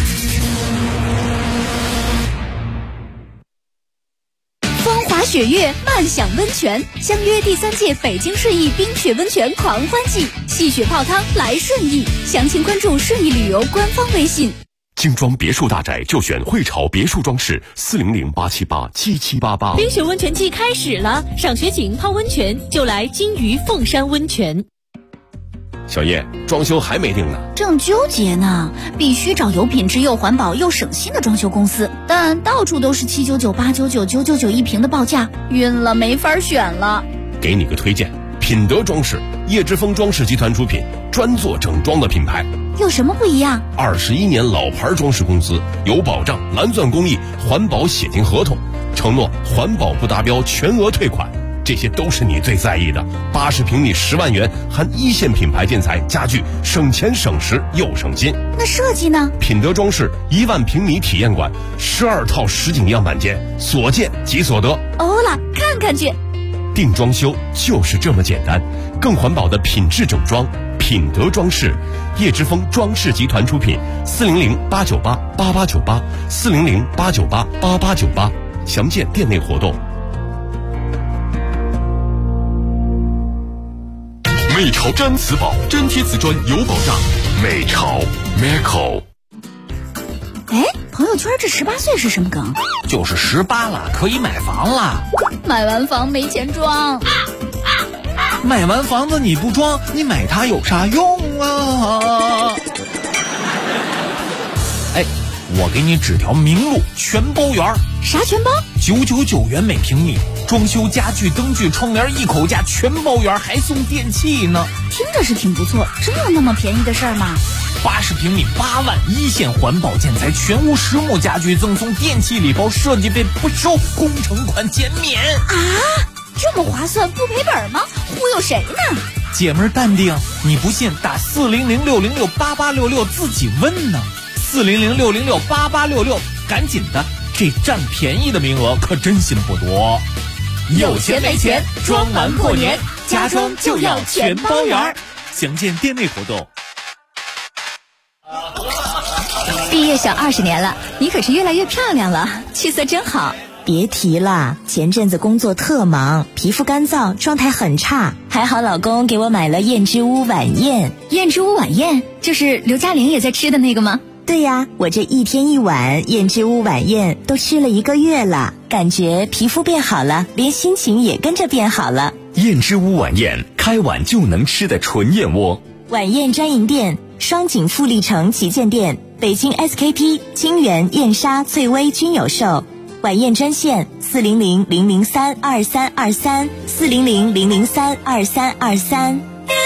风华雪月，漫享温泉，相约第3届北京顺义冰雪温泉狂欢季，戏雪泡汤来顺义，详情关注顺义旅游官方微信。 精装别墅大宅就选汇潮别墅装饰，400-878-7788。 冰雪温泉季开始了，赏雪景泡温泉就来金鱼凤山温泉。 小叶，装修还没定呢， 正纠结呢，必须找有品质又环保又省心的装修公司，但到处都是799、899、999一平的报价，晕了，没法选了。 给你个推荐，品德装饰，叶之峰装饰集团出品，专做整装的品牌。 有什么不一样 ？21年老牌装饰公司，有保障，蓝钻工艺，环保写进合同，承诺环保不达标全额退款。这些都是你最在意的。80平米10万元，含1线品牌建材家具，省钱省时又省心。 那设计呢？ 品德装饰1万平米体验馆，12套实景样板间，所见即所得。 欧了，看看去。 定装修就是这么简单，更环保的品质整装，品德装饰，叶之峰装饰集团出品，400-898-8898，400-898-8898，详见店内活动。美潮毡瓷宝，粘贴瓷砖有保障。美潮 Meco。 朋友圈这18岁是什么梗？ 就是18了，可以买房了。 买完房没钱装。 买完房子你不装，你买它有啥用啊？我给你指条明路，全包圆。 啥全包 ？999元每平米，装修家具、灯具、窗帘一口价全包圆，还送电器呢。 听着是挺不错，真有那么便宜的事儿吗 ？80平米8万，1线环保建材，全屋实木家具赠送电器礼包，设计费不收，工程款减免。 这么划算，不赔本吗？忽悠谁呢？ 姐们儿淡定，你不信打400-606-8866自己问呢。400-606-8866，赶紧的，这占便宜的名额可真心不多。 有钱没钱，装完过年，家装就要全包圆。 详见店内活动。 毕业小20年了，你可是越来越漂亮了，气色真好。 别提了，前阵子工作特忙，皮肤干燥，状态很差，还好老公给我买了燕之屋晚宴。 燕之屋晚宴就是刘嘉玲也在吃的那个吗？ 对呀，我这1天1碗燕之屋晚宴都吃了1个月了，感觉皮肤变好了，连心情也跟着变好了。 燕之屋晚宴，开碗就能吃的纯燕窝。 晚宴专营店：双井富力城旗舰店、北京 SKP、清源、燕莎、翠微均有售。晚宴专线400-003-2323，400-003-2323。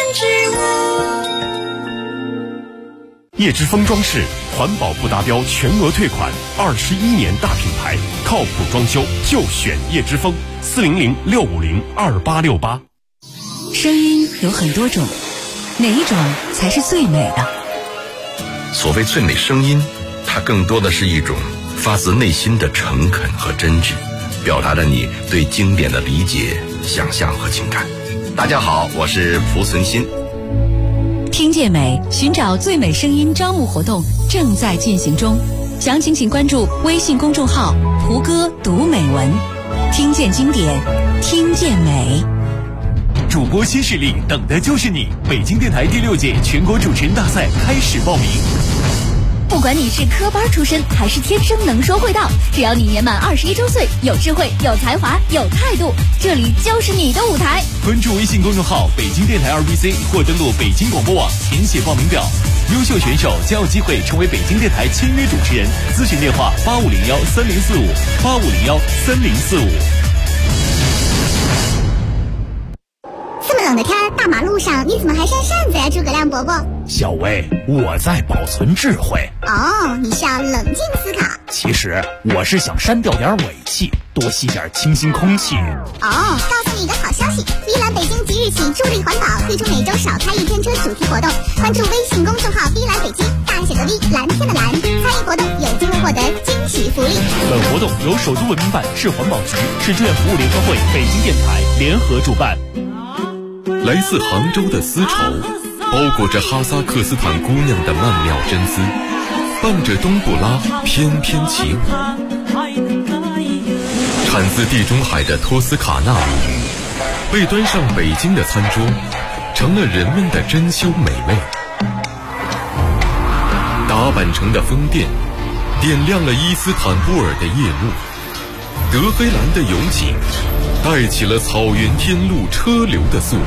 叶之峰装饰，环保不达标全额退款，21年大品牌，靠谱装修就选叶之峰，400-650-2868。 声音有很多种，哪一种才是最美的？ 所谓最美声音，它更多的是一种发自内心的诚恳和真挚，表达着你对经典的理解、想象和情感。大家好，我是蒲存昕。 听见美，寻找最美声音招募活动正在进行中，详情请关注微信公众号“蒲歌读美文”，听见经典，听见美。 主播新势力，等的就是你！北京电台第6届全国主持人大赛开始报名。 不管你是科班出身还是天生能说会道，只要你年满21周岁，有智慧、有才华、有态度，这里就是你的舞台。 关注微信公众号北京电台2BC 或登录北京广播网填写报名表，优秀选手将有机会成为北京电台签约主持人。咨询电话8501-3045，8501-3045。 这么冷， 冷的天，大马路上你怎么还扇扇子呀，诸葛亮伯伯？ 小薇，我在保存智慧。 哦，你是要冷静思考。 其实我是想删掉点尾气，多吸点清新空气。 哦，告诉你一个好消息，碧蓝北京即日起助力环保，推出每周少开一天车主题活动，关注微信公众号碧蓝北京，大写的 V， 蓝天的蓝，参与活动有机会获得惊喜福利。 本活动由首都文明办、市环保局、市志愿服务联合会、北京电台联合主办。 来自杭州的丝绸，包裹着哈萨克斯坦姑娘的曼妙真丝，伴着冬不拉翩翩起舞。产自地中海的托斯卡纳米，被端上北京的餐桌，成了人们的珍馐美味。打扮成的风电，点亮了伊斯坦布尔的夜幕。德黑兰的油井，带起了草原天路车流的速度。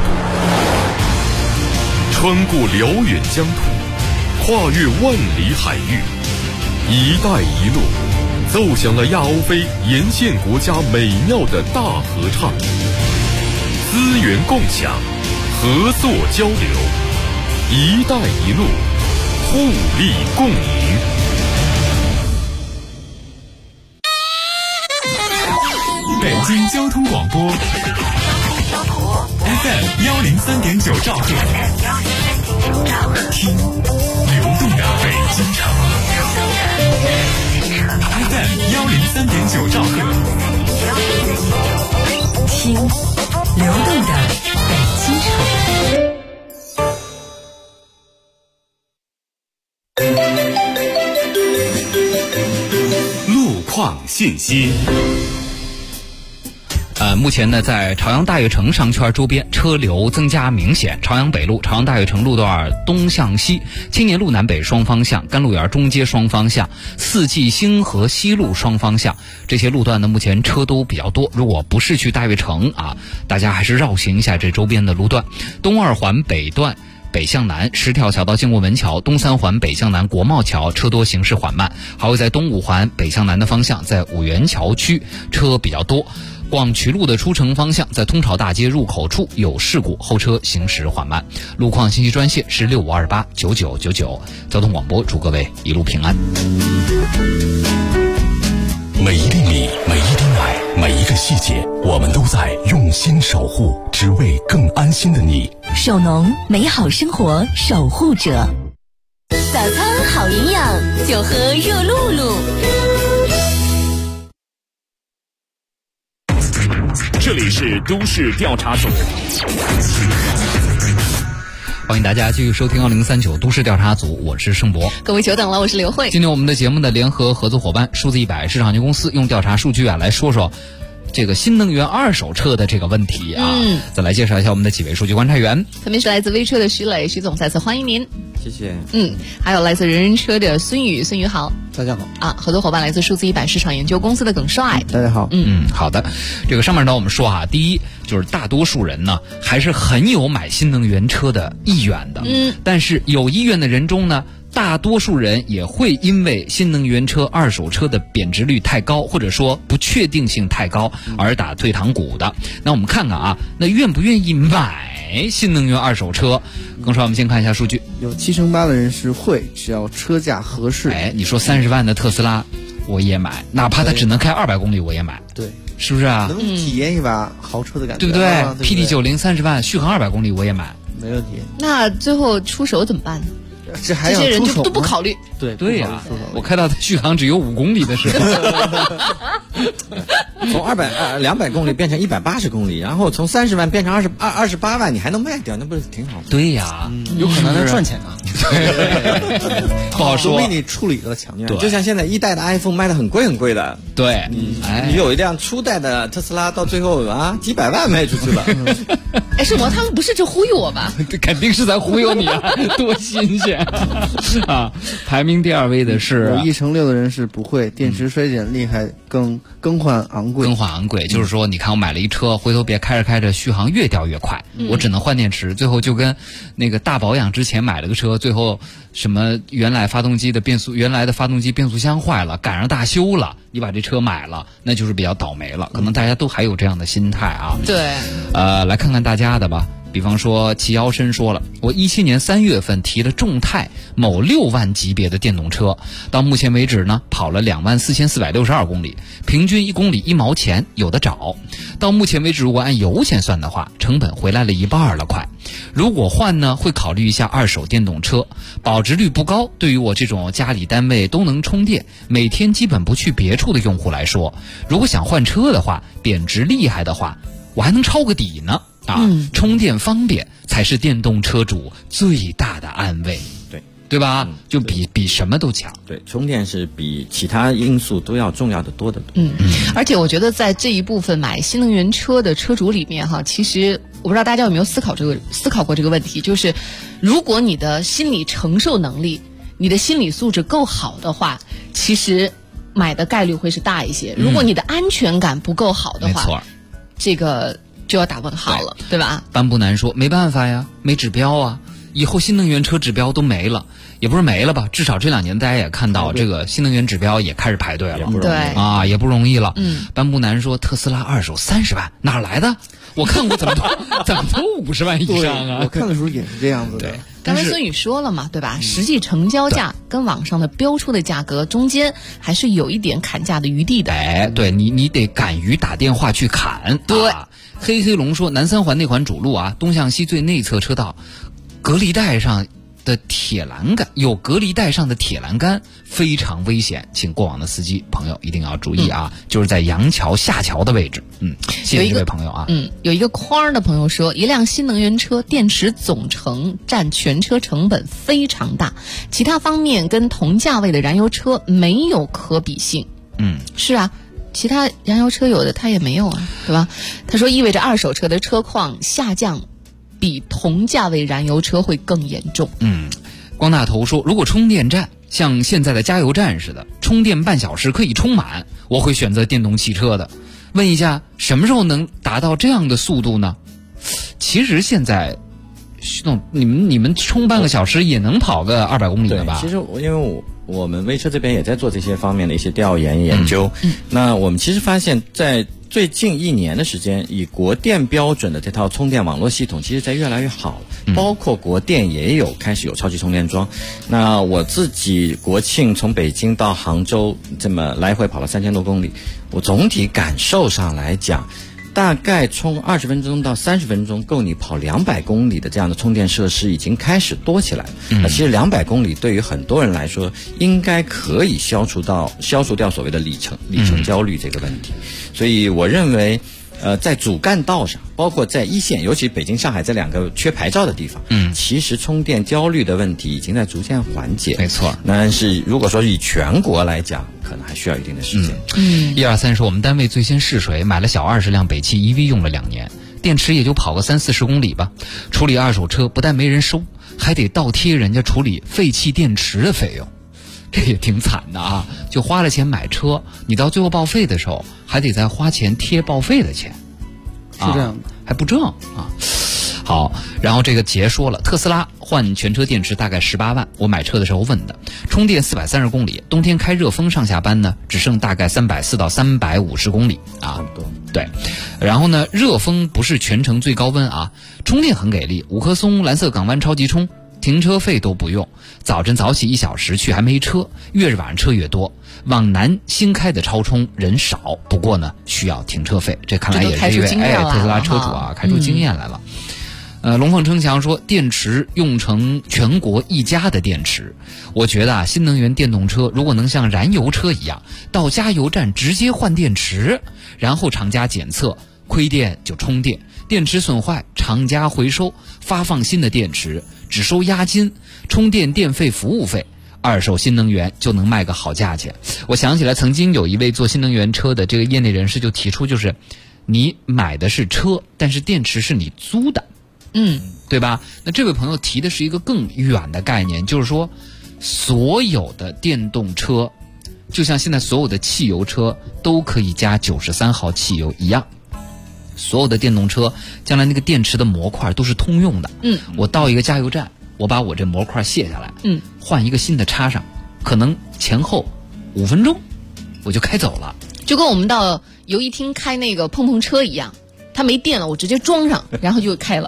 穿过辽远疆土，跨越万里海域，一带一路奏响了亚欧非沿线国家美妙的大合唱。资源共享，合作交流，一带一路，互利共赢。 北京交通广播 FM 103.9兆赫，听流动的北京城。FM 103.9兆赫，听流动的北京城。路况信息。 目前呢，在朝阳大悦城商圈周边车流增加明显。朝阳北路、朝阳大悦城路段东向西、青年路南北双方向、甘露园中街双方向、四季星河西路双方向，这些路段呢，目前车都比较多。如果不是去大悦城啊，大家还是绕行一下这周边的路段。东二环北段北向南石条桥到经过门桥，东三环北向南国贸桥车多行驶缓慢，还会在东五环北向南的方向，在五元桥区车比较多。广渠路的出城方向，在通朝大街入口处有事故，后车行驶缓慢。路况信息专线是65289999。交通广播祝各位一路平安。 每一厘米，每一滴奶，每一个细节，我们都在用心守护，只为更安心的你。 首农，美好生活守护者。早餐好营养，就喝热露露。 这里是都市调查组， 欢迎大家继续收听2039都市调查组，我是盛博。 各位久等了，我是刘慧。 今天我们的节目的联合合作伙伴数字100市场有限公司用调查数据来说说这个新能源二手车的这个问题啊。再来介绍一下我们的几位数据观察员。 特别是来自微车的徐磊，徐总再次欢迎您。 谢谢。 还有来自人人车的孙宇，孙宇好。 大家好。 合作伙伴来自数字100市场研究公司的耿帅。 大家好。 好的。这个上面呢我们说第一就是大多数人呢还是很有买新能源车的意愿的。但是有意愿的人中呢，大多数人也会因为新能源车二手车的贬值率太高，或者说不确定性太高而打退堂鼓的。那我们看看那愿不愿意买新能源二手车？更说我们先看一下数据， 有78%的人是会，只要车价合适。 你说30万的特斯拉我也买，哪怕它只能开200公里我也买。 对， 是不是啊？ 能体验一把豪车的感觉， 对不对？PD90 30万，续航200公里我也买， 没问题。 那最后出手怎么办呢？ 这些人就都不考虑。 对呀，我开到续航只有5公里的时候， 从200公里变成180公里，然后从30万变成28万，你还能卖掉，那不是挺好？ 对呀， 有可能能赚钱啊。 不好说， 说明你处理了强对，就像现在一代的 iPhone 卖的很贵很贵的， 对， 你有一辆初代的特斯拉，到最后几百万卖出去了。 盛博他们不是就忽悠我吧？ 肯定是在忽悠你啊，多新鲜啊！排名第2位的是有1成6的人是不会，电池衰减厉害，更换昂贵。 就是说，你看我买了一车，回头别开着开着续航越掉越快，我只能换电池，最后就跟那个大保养之前买了个车，最后什么原来的发动机变速箱坏了，赶上大修了，你把这车买了，那就是比较倒霉了。可能大家都还有这样的心态啊。 对， 来看看大家的吧。 比方说齐腰深说了，我17年3月份提了众泰某6万级别的电动车，到目前为止呢跑了24462公里，平均1公里1毛钱，有的找。到目前为止，如果按油钱算的话，成本回来了1半了快。如果换呢，会考虑一下二手电动车，保值率不高，对于我这种家里单位都能充电，每天基本不去别处的用户来说，如果想换车的话，贬值厉害的话，我还能抄个底呢。充电方便才是电动车主最大的安慰，对吧？就比什么都强。 对，充电是比其他因素都要重要的多得多。 而且我觉得在这一部分买新能源车的车主里面哈，其实我不知道大家有没有思考过这个问题，就是如果你的心理承受能力、你的心理素质够好的话，其实买的概率会是大一些。如果你的安全感不够好的话， 没错， 这个就要打问号了， 对吧？ 班布南说没办法呀，没指标啊，以后新能源车指标都没了，也不是没了吧，至少这2年大家也看到这个新能源指标也开始排队了， 对啊，也不容易了。班布南说特斯拉二手30万哪来的？我看过怎么都50万以上啊！ 我看的时候也是这样子的。 刚才孙宇说了嘛，对吧？实际成交价跟网上的标出的价格中间还是有一点砍价的余地的。 对你得敢于打电话去砍。对，黑龙说南三环那款主路啊，东向西最内侧车道，隔离带上的铁栏杆有隔离带上的铁栏杆，非常危险，请过往的司机朋友一定要注意啊！就是在杨桥下桥的位置。谢谢这位朋友啊。 有一个框的朋友说，一辆新能源车电池总成占全车成本非常大，其他方面跟同价位的燃油车没有可比性。是啊，其他燃油车有的它也没有啊，对吧？他说意味着二手车的车况下降比同价位燃油车会更严重。 光大头说，如果充电站像现在的加油站似的，充电半小时可以充满，我会选择电动汽车的。问一下，什么时候能达到这样的速度呢？其实现在徐总，你们充半个小时也能跑个200公里了吧？ 其实因为我们微车这边也在做这些方面的一些调研研究。那我们其实发现，在最近1年的时间，以国电标准的这套充电网络系统，其实在越来越好了。包括国电也开始有超级充电桩。那我自己国庆从北京到杭州这么来回跑了3000多公里，我总体感受上来讲，大概充20分钟到30分钟够你跑200公里的这样的充电设施已经开始多起来了。那其实200公里对于很多人来说，应该可以消除掉所谓的里程焦虑这个问题。所以我认为，在主干道上，包括在一线，尤其北京、上海这2个缺牌照的地方，其实充电焦虑的问题已经在逐渐缓解。 没错， 但是如果说以全国来讲，可能还需要一定的时间。 123说，我们单位最先试水，买了小20辆北汽 EV 用了2年，电池也就跑个30-40公里吧。处理二手车不但没人收，还得倒贴人家处理废弃电池的费用。这也挺惨的啊！就花了钱买车，你到最后报废的时候，还得再花钱贴报废的钱， 是这样的， 还不挣啊。好，然后这个杰说了，特斯拉换全车电池大概18万，我买车的时候问的，充电430公里，冬天开热风上下班呢，只剩大概340到350公里啊。对，然后呢，热风不是全程最高温啊，充电很给力，五棵松蓝色港湾超级充。停车费都不用，早晨早起1小时去还没车，越是晚上车越多。往南新开的超充人少，不过呢需要停车费，这看来也是一位特斯拉车主啊开出经验来了。龙凤称强说，电池用成全国1家的电池，我觉得新能源电动车如果能像燃油车一样，到加油站直接换电池，然后厂家检测亏电就充电，电池损坏厂家回收，发放新的电池，只收押金，充电电费服务费，二手新能源就能卖个好价钱。我想起来曾经有一位做新能源车的这个业内人士就提出，就是你买的是车，但是电池是你租的，对吧？那这位朋友提的是一个更远的概念，就是说所有的电动车就像现在所有的汽油车都可以加93号汽油一样，所有的电动车将来那个电池的模块都是通用的。我到一个加油站，我把我这模块卸下来，换一个新的插上，可能前后5分钟我就开走了。 就跟我们到游艺厅开那个碰碰车一样，它没电了，我直接装上，然后就开了。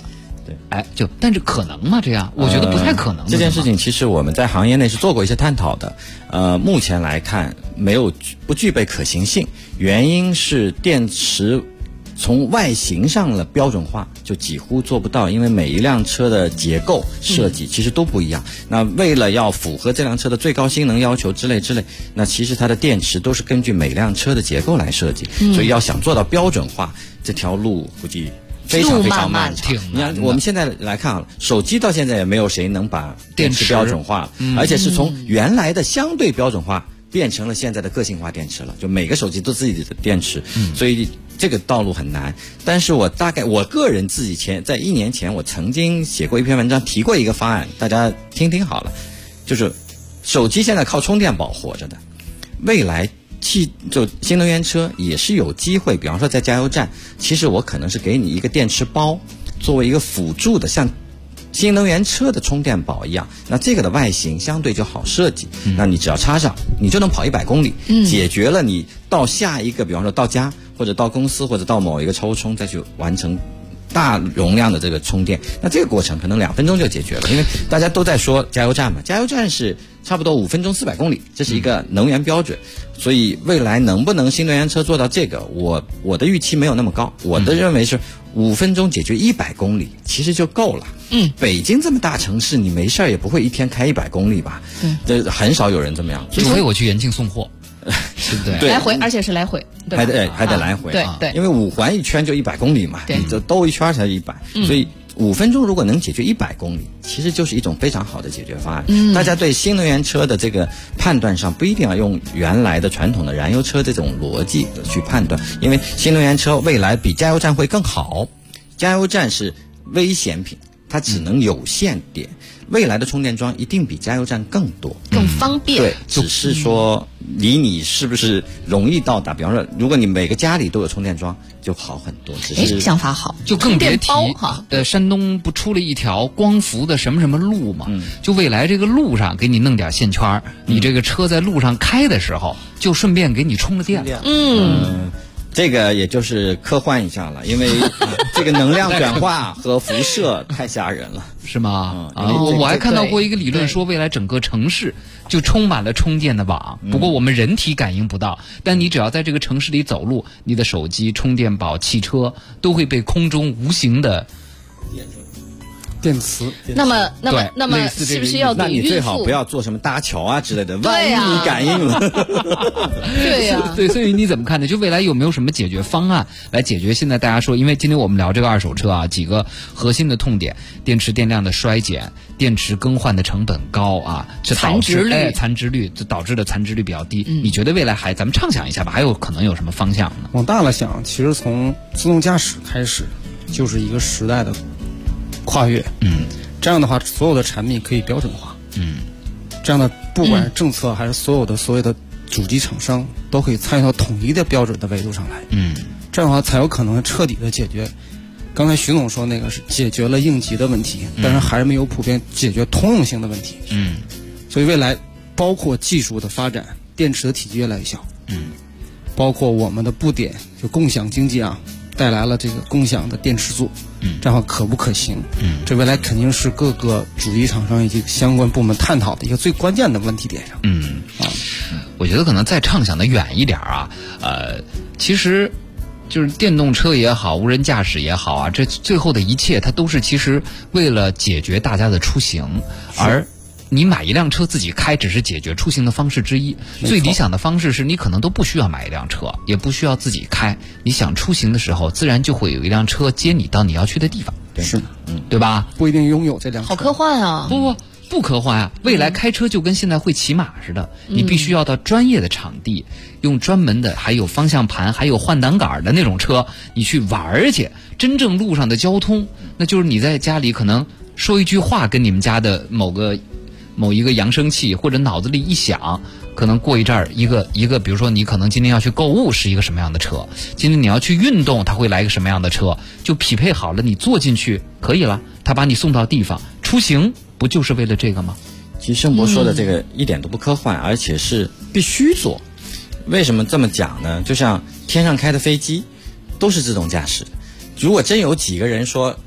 对， 但是可能吗？这样，我觉得不太可能。 这件事情其实我们在行业内是做过一些探讨的，目前来看不具备可行性，原因是电池从外形上的标准化就几乎做不到，因为每一辆车的结构设计其实都不一样。那为了要符合这辆车的最高性能要求之类，那其实它的电池都是根据每辆车的结构来设计，所以要想做到标准化，这条路估计非常非常漫长。你看，我们现在来看手机到现在也没有谁能把电池标准化了，而且是从原来的相对标准化变成了现在的个性化电池了，就每个手机都自己的电池，所以这个道路很难。但是我个人自己在1年前，我曾经写过一篇文章，提过一个方案，大家听听好了，就是手机现在靠充电宝活着的，未来新能源车也是有机会，比方说在加油站，其实我可能是给你一个电池包，作为一个辅助的，像新能源车的充电宝一样，那这个的外形相对就好设计，那你只要插上，你就能跑100公里，解决了你到下一个，比方说到家或者到公司或者到某一个超充再去完成大容量的这个充电，那这个过程可能2分钟就解决了。因为大家都在说加油站嘛，加油站是差不多5分钟400公里，这是一个能源标准，所以未来能不能新能源车做到这个，我的预期没有那么高，我的认为是5分钟解决100公里其实就够了。北京这么大城市，你没事儿也不会一天开100公里吧？这很少有人这么样， 除非我去延庆送货。 对，来回，而且是来回， 还得来回， 对， 因为5环一圈就100公里嘛，你就兜一圈才100，所以5分钟如果能解决100公里，其实就是一种非常好的解决方案。大家对新能源车的这个判断上，不一定要用原来的传统的燃油车这种逻辑去判断，因为新能源车未来比加油站会更好，加油站是危险品，它只能有限点。未来的充电桩一定比加油站更多， 更方便。 对，只是说离你是不是容易到达。比方说，如果你每个家里都有充电桩，就好很多。只是想法好， 就更别提山东不出了一条光伏的什么什么路嘛？就未来这个路上给你弄点线圈，你这个车在路上开的时候，就顺便给你充了电。 这个也就是科幻一下了，因为这个能量转化和辐射太吓人了， 是吗？我还看到过一个理论说，未来整个城市就充满了充电的网，不过我们人体感应不到，但你只要在这个城市里走路，你的手机、充电宝、汽车都会被空中无形的电磁。 那么是不是要给孕妇？ 那你最好不要做什么搭桥啊之类的，万一你感应了。 对呀， 对，所以你怎么看呢？就未来有没有什么解决方案来解决现在大家说，因为今天我们聊这个二手车啊，几个核心的痛点：电池电量的衰减，电池更换的成本高啊，这导致残值率，这导致的残值率比较低。你觉得未来咱们畅想一下吧，还有可能有什么方向呢？ 往大了想，其实从自动驾驶开始就是一个时代的跨越，这样的话，所有的产品可以标准化，这样的不管是政策还是所谓的主机厂商都可以参与到统一的标准的维度上来，这样的话才有可能彻底的解决。刚才徐总说那个是解决了应急的问题，但是还是没有普遍解决通用性的问题，所以未来包括技术的发展，电池的体积越来越小，包括我们的布点就共享经济啊。带来了这个共享的电池组，这样可不可行？这未来肯定是各个主机厂商以及相关部门探讨的一个最关键的问题点上。 我觉得可能再畅想的远一点啊，其实就是电动车也好，无人驾驶也好啊，这最后的一切它都是其实为了解决大家的出行，而你买一辆车自己开只是解决出行的方式之一，最理想的方式是你可能都不需要买一辆车，也不需要自己开，你想出行的时候自然就会有一辆车接你到你要去的地方。 是， 对吧？ 不一定拥有这辆车。 好科幻啊！ 不科幻啊！未来开车就跟现在会骑马似的，你必须要到专业的场地，用专门的还有方向盘还有换挡杆的那种车，你去玩去。真正路上的交通，那就是你在家里可能说一句话跟你们家的某一个扬声器或者脑子里一想，可能过一阵儿一个，比如说你可能今天要去购物是一个什么样的车，今天你要去运动它会来一个什么样的车，就匹配好了，你坐进去可以了，它把你送到地方。出行不就是为了这个吗？ 其实盛博说的这个一点都不科幻，而且是必须做。为什么这么讲呢？就像天上开的飞机都是自动驾驶的，如果真有几个人说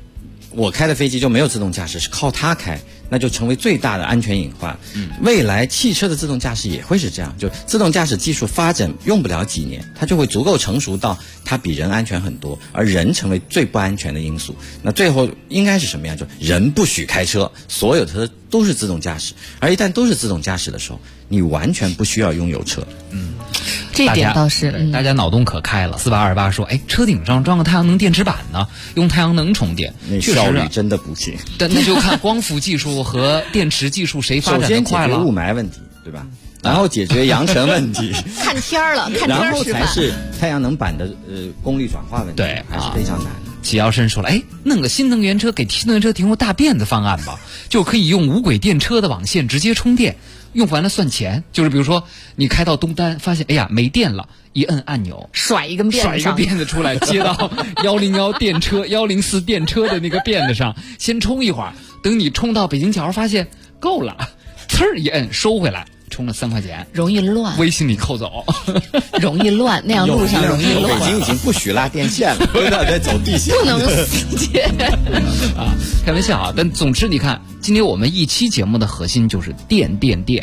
我开的飞机就没有自动驾驶，是靠它开，那就成为最大的安全隐患。未来汽车的自动驾驶也会是这样，就自动驾驶技术发展用不了几年，它就会足够成熟到它比人安全很多，而人成为最不安全的因素。那最后应该是什么样？就人不许开车，所有车都是自动驾驶。而一旦都是自动驾驶的时候，你完全不需要拥有车。 这点倒是， 大家脑洞可开了。4828说，车顶上装个太阳能电池板呢，用太阳能充电， 那效率真的不行。 但那就看光伏技术和电池技术谁发展得快了。 首先解决雾霾问题，对吧？然后解决扬尘问题， 看天儿了，看天然后才是太阳能板的功率转化问题， 对， 还是非常难的。 齐尧申说了，弄个新能源车给新能源车提供大便的方案吧，就可以用无轨电车的网线直接充电，用完了算钱。就是比如说你开到东单，发现没电了，一摁按钮， 甩一根辫子出来，接到101电车、104电车的那个辫子上，先充一会儿，等你充到北京桥，发现够了，呲儿一摁收回来。充了3块钱， 容易乱， 微信里扣走， 容易乱，那样路上容易乱。 北京已经不许拉电线了，不要再走地线， 不能死接开玩笑啊！但总之，你看，今天我们一期节目的核心就是电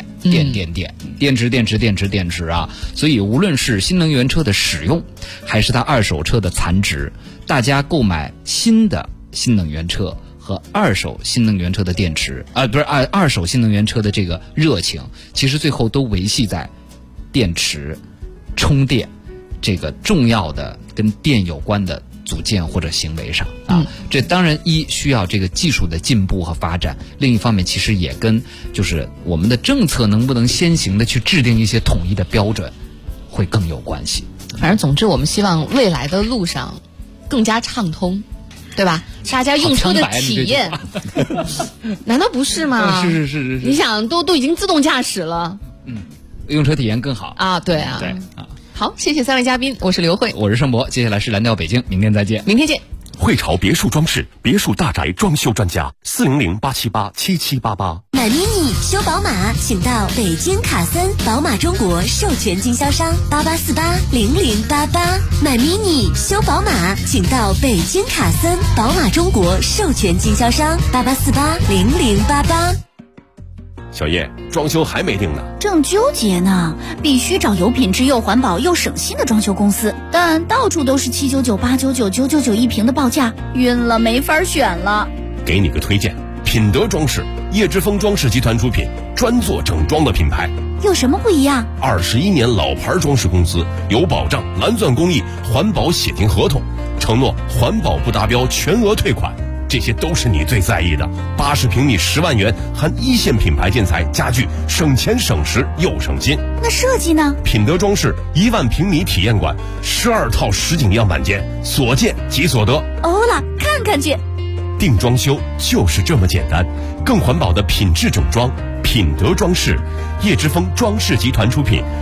池啊！所以无论是新能源车的使用，还是它二手车的残值，大家购买新的新能源车和二手新能源车的电池二手新能源车的这个热情，其实最后都维系在电池充电这个重要的跟电有关的组件或者行为上啊。这当然需要这个技术的进步和发展，另一方面其实也跟就是我们的政策能不能先行的去制定一些统一的标准会更有关系。 反正总之我们希望未来的路上更加畅通，对吧？大家用车的体验，难道不是吗？ 是。 你想，都已经自动驾驶了， 用车体验更好啊！对啊。好，谢谢3位嘉宾，我是刘慧， 我是盛博，接下来是蓝调北京，明天再见。 明天见。 汇潮别墅装饰，别墅大宅装修专家，400-878-7788。 买 mini 修宝马，请到北京卡森宝马中国授权经销商88480088。买 mini 修宝马，请到北京卡森宝马中国授权经销商88480088。 小叶，装修还没定呢， 正纠结呢。必须找有品质又环保又省心的装修公司，但到处都是799、899、999一平的报价，晕了，没法选了。 给你个推荐，品德装饰，叶之峰装饰集团出品，专做整装的品牌。 有什么不一样 ？21年老牌装饰公司，有保障，蓝钻工艺，环保写定合同，承诺环保不达标全额退款。这些都是你最在意的。80平米10万元，含一线品牌建材家具，省钱省时又省心。 那设计呢？ 品德装饰1万平米体验馆，12套实景样板间，所见即所得。 欧了，看看去。 定装修就是这么简单，更环保的品质整装，品德装饰，叶之峰装饰集团出品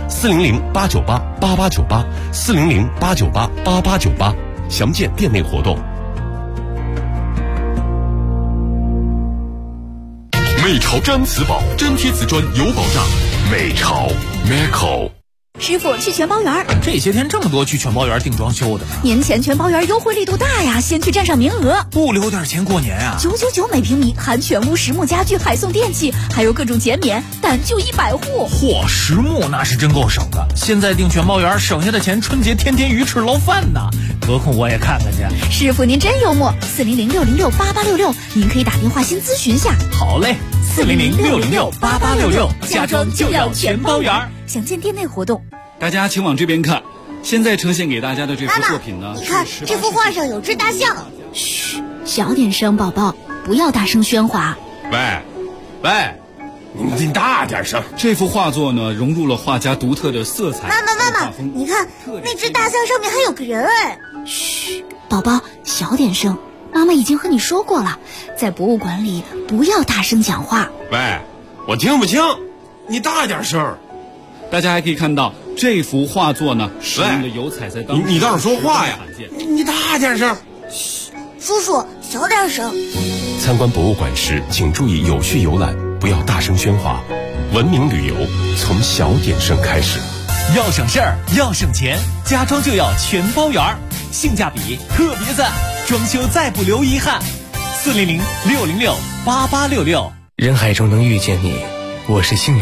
，400-898-8898，400-898-8898，详见店内活动。 美潮毡瓷宝，粘贴瓷砖有保障。美潮 Meco。 师傅，去全包园。 这些天这么多去全包园订装修的呢。 年前全包园优惠力度大呀，先去占上名额。 不留点钱过年啊 ？999每平米，含全屋实木家具，还送电器，还有各种减免，但就100户。 嚯，实木那是真够省的。现在订全包园省下的钱，春节天天鱼翅捞饭呢。得空我也看看去。 师傅您真幽默，400-606-8866，您可以打电话先咨询下。 好嘞，400-606-8866，家装就要全包园。 详见店内活动。 大家请往这边看，现在呈现给大家的这幅作品呢， 你看这幅画上有只大象。嘘，小点声，宝宝，不要大声喧哗。 喂， 你大点声。 这幅画作呢，融入了画家独特的色彩。 妈妈，你看那只大象上面还有个人哎。嘘，宝宝，小点声。妈妈已经和你说过了，在博物馆里不要大声讲话。 喂，我听不清，你大点声。 大家还可以看到这幅画作呢，使用的油彩在当时你倒是说话呀！你大点声。 嘘，叔叔小点声。 参观博物馆时，请注意有序游览，不要大声喧哗。文明旅游从小点声开始。 要省事儿，要省钱，家装就要全包园，性价比特别赞，装修再不留遗憾。 400-606-8866。 人海中能遇见你，我是幸运。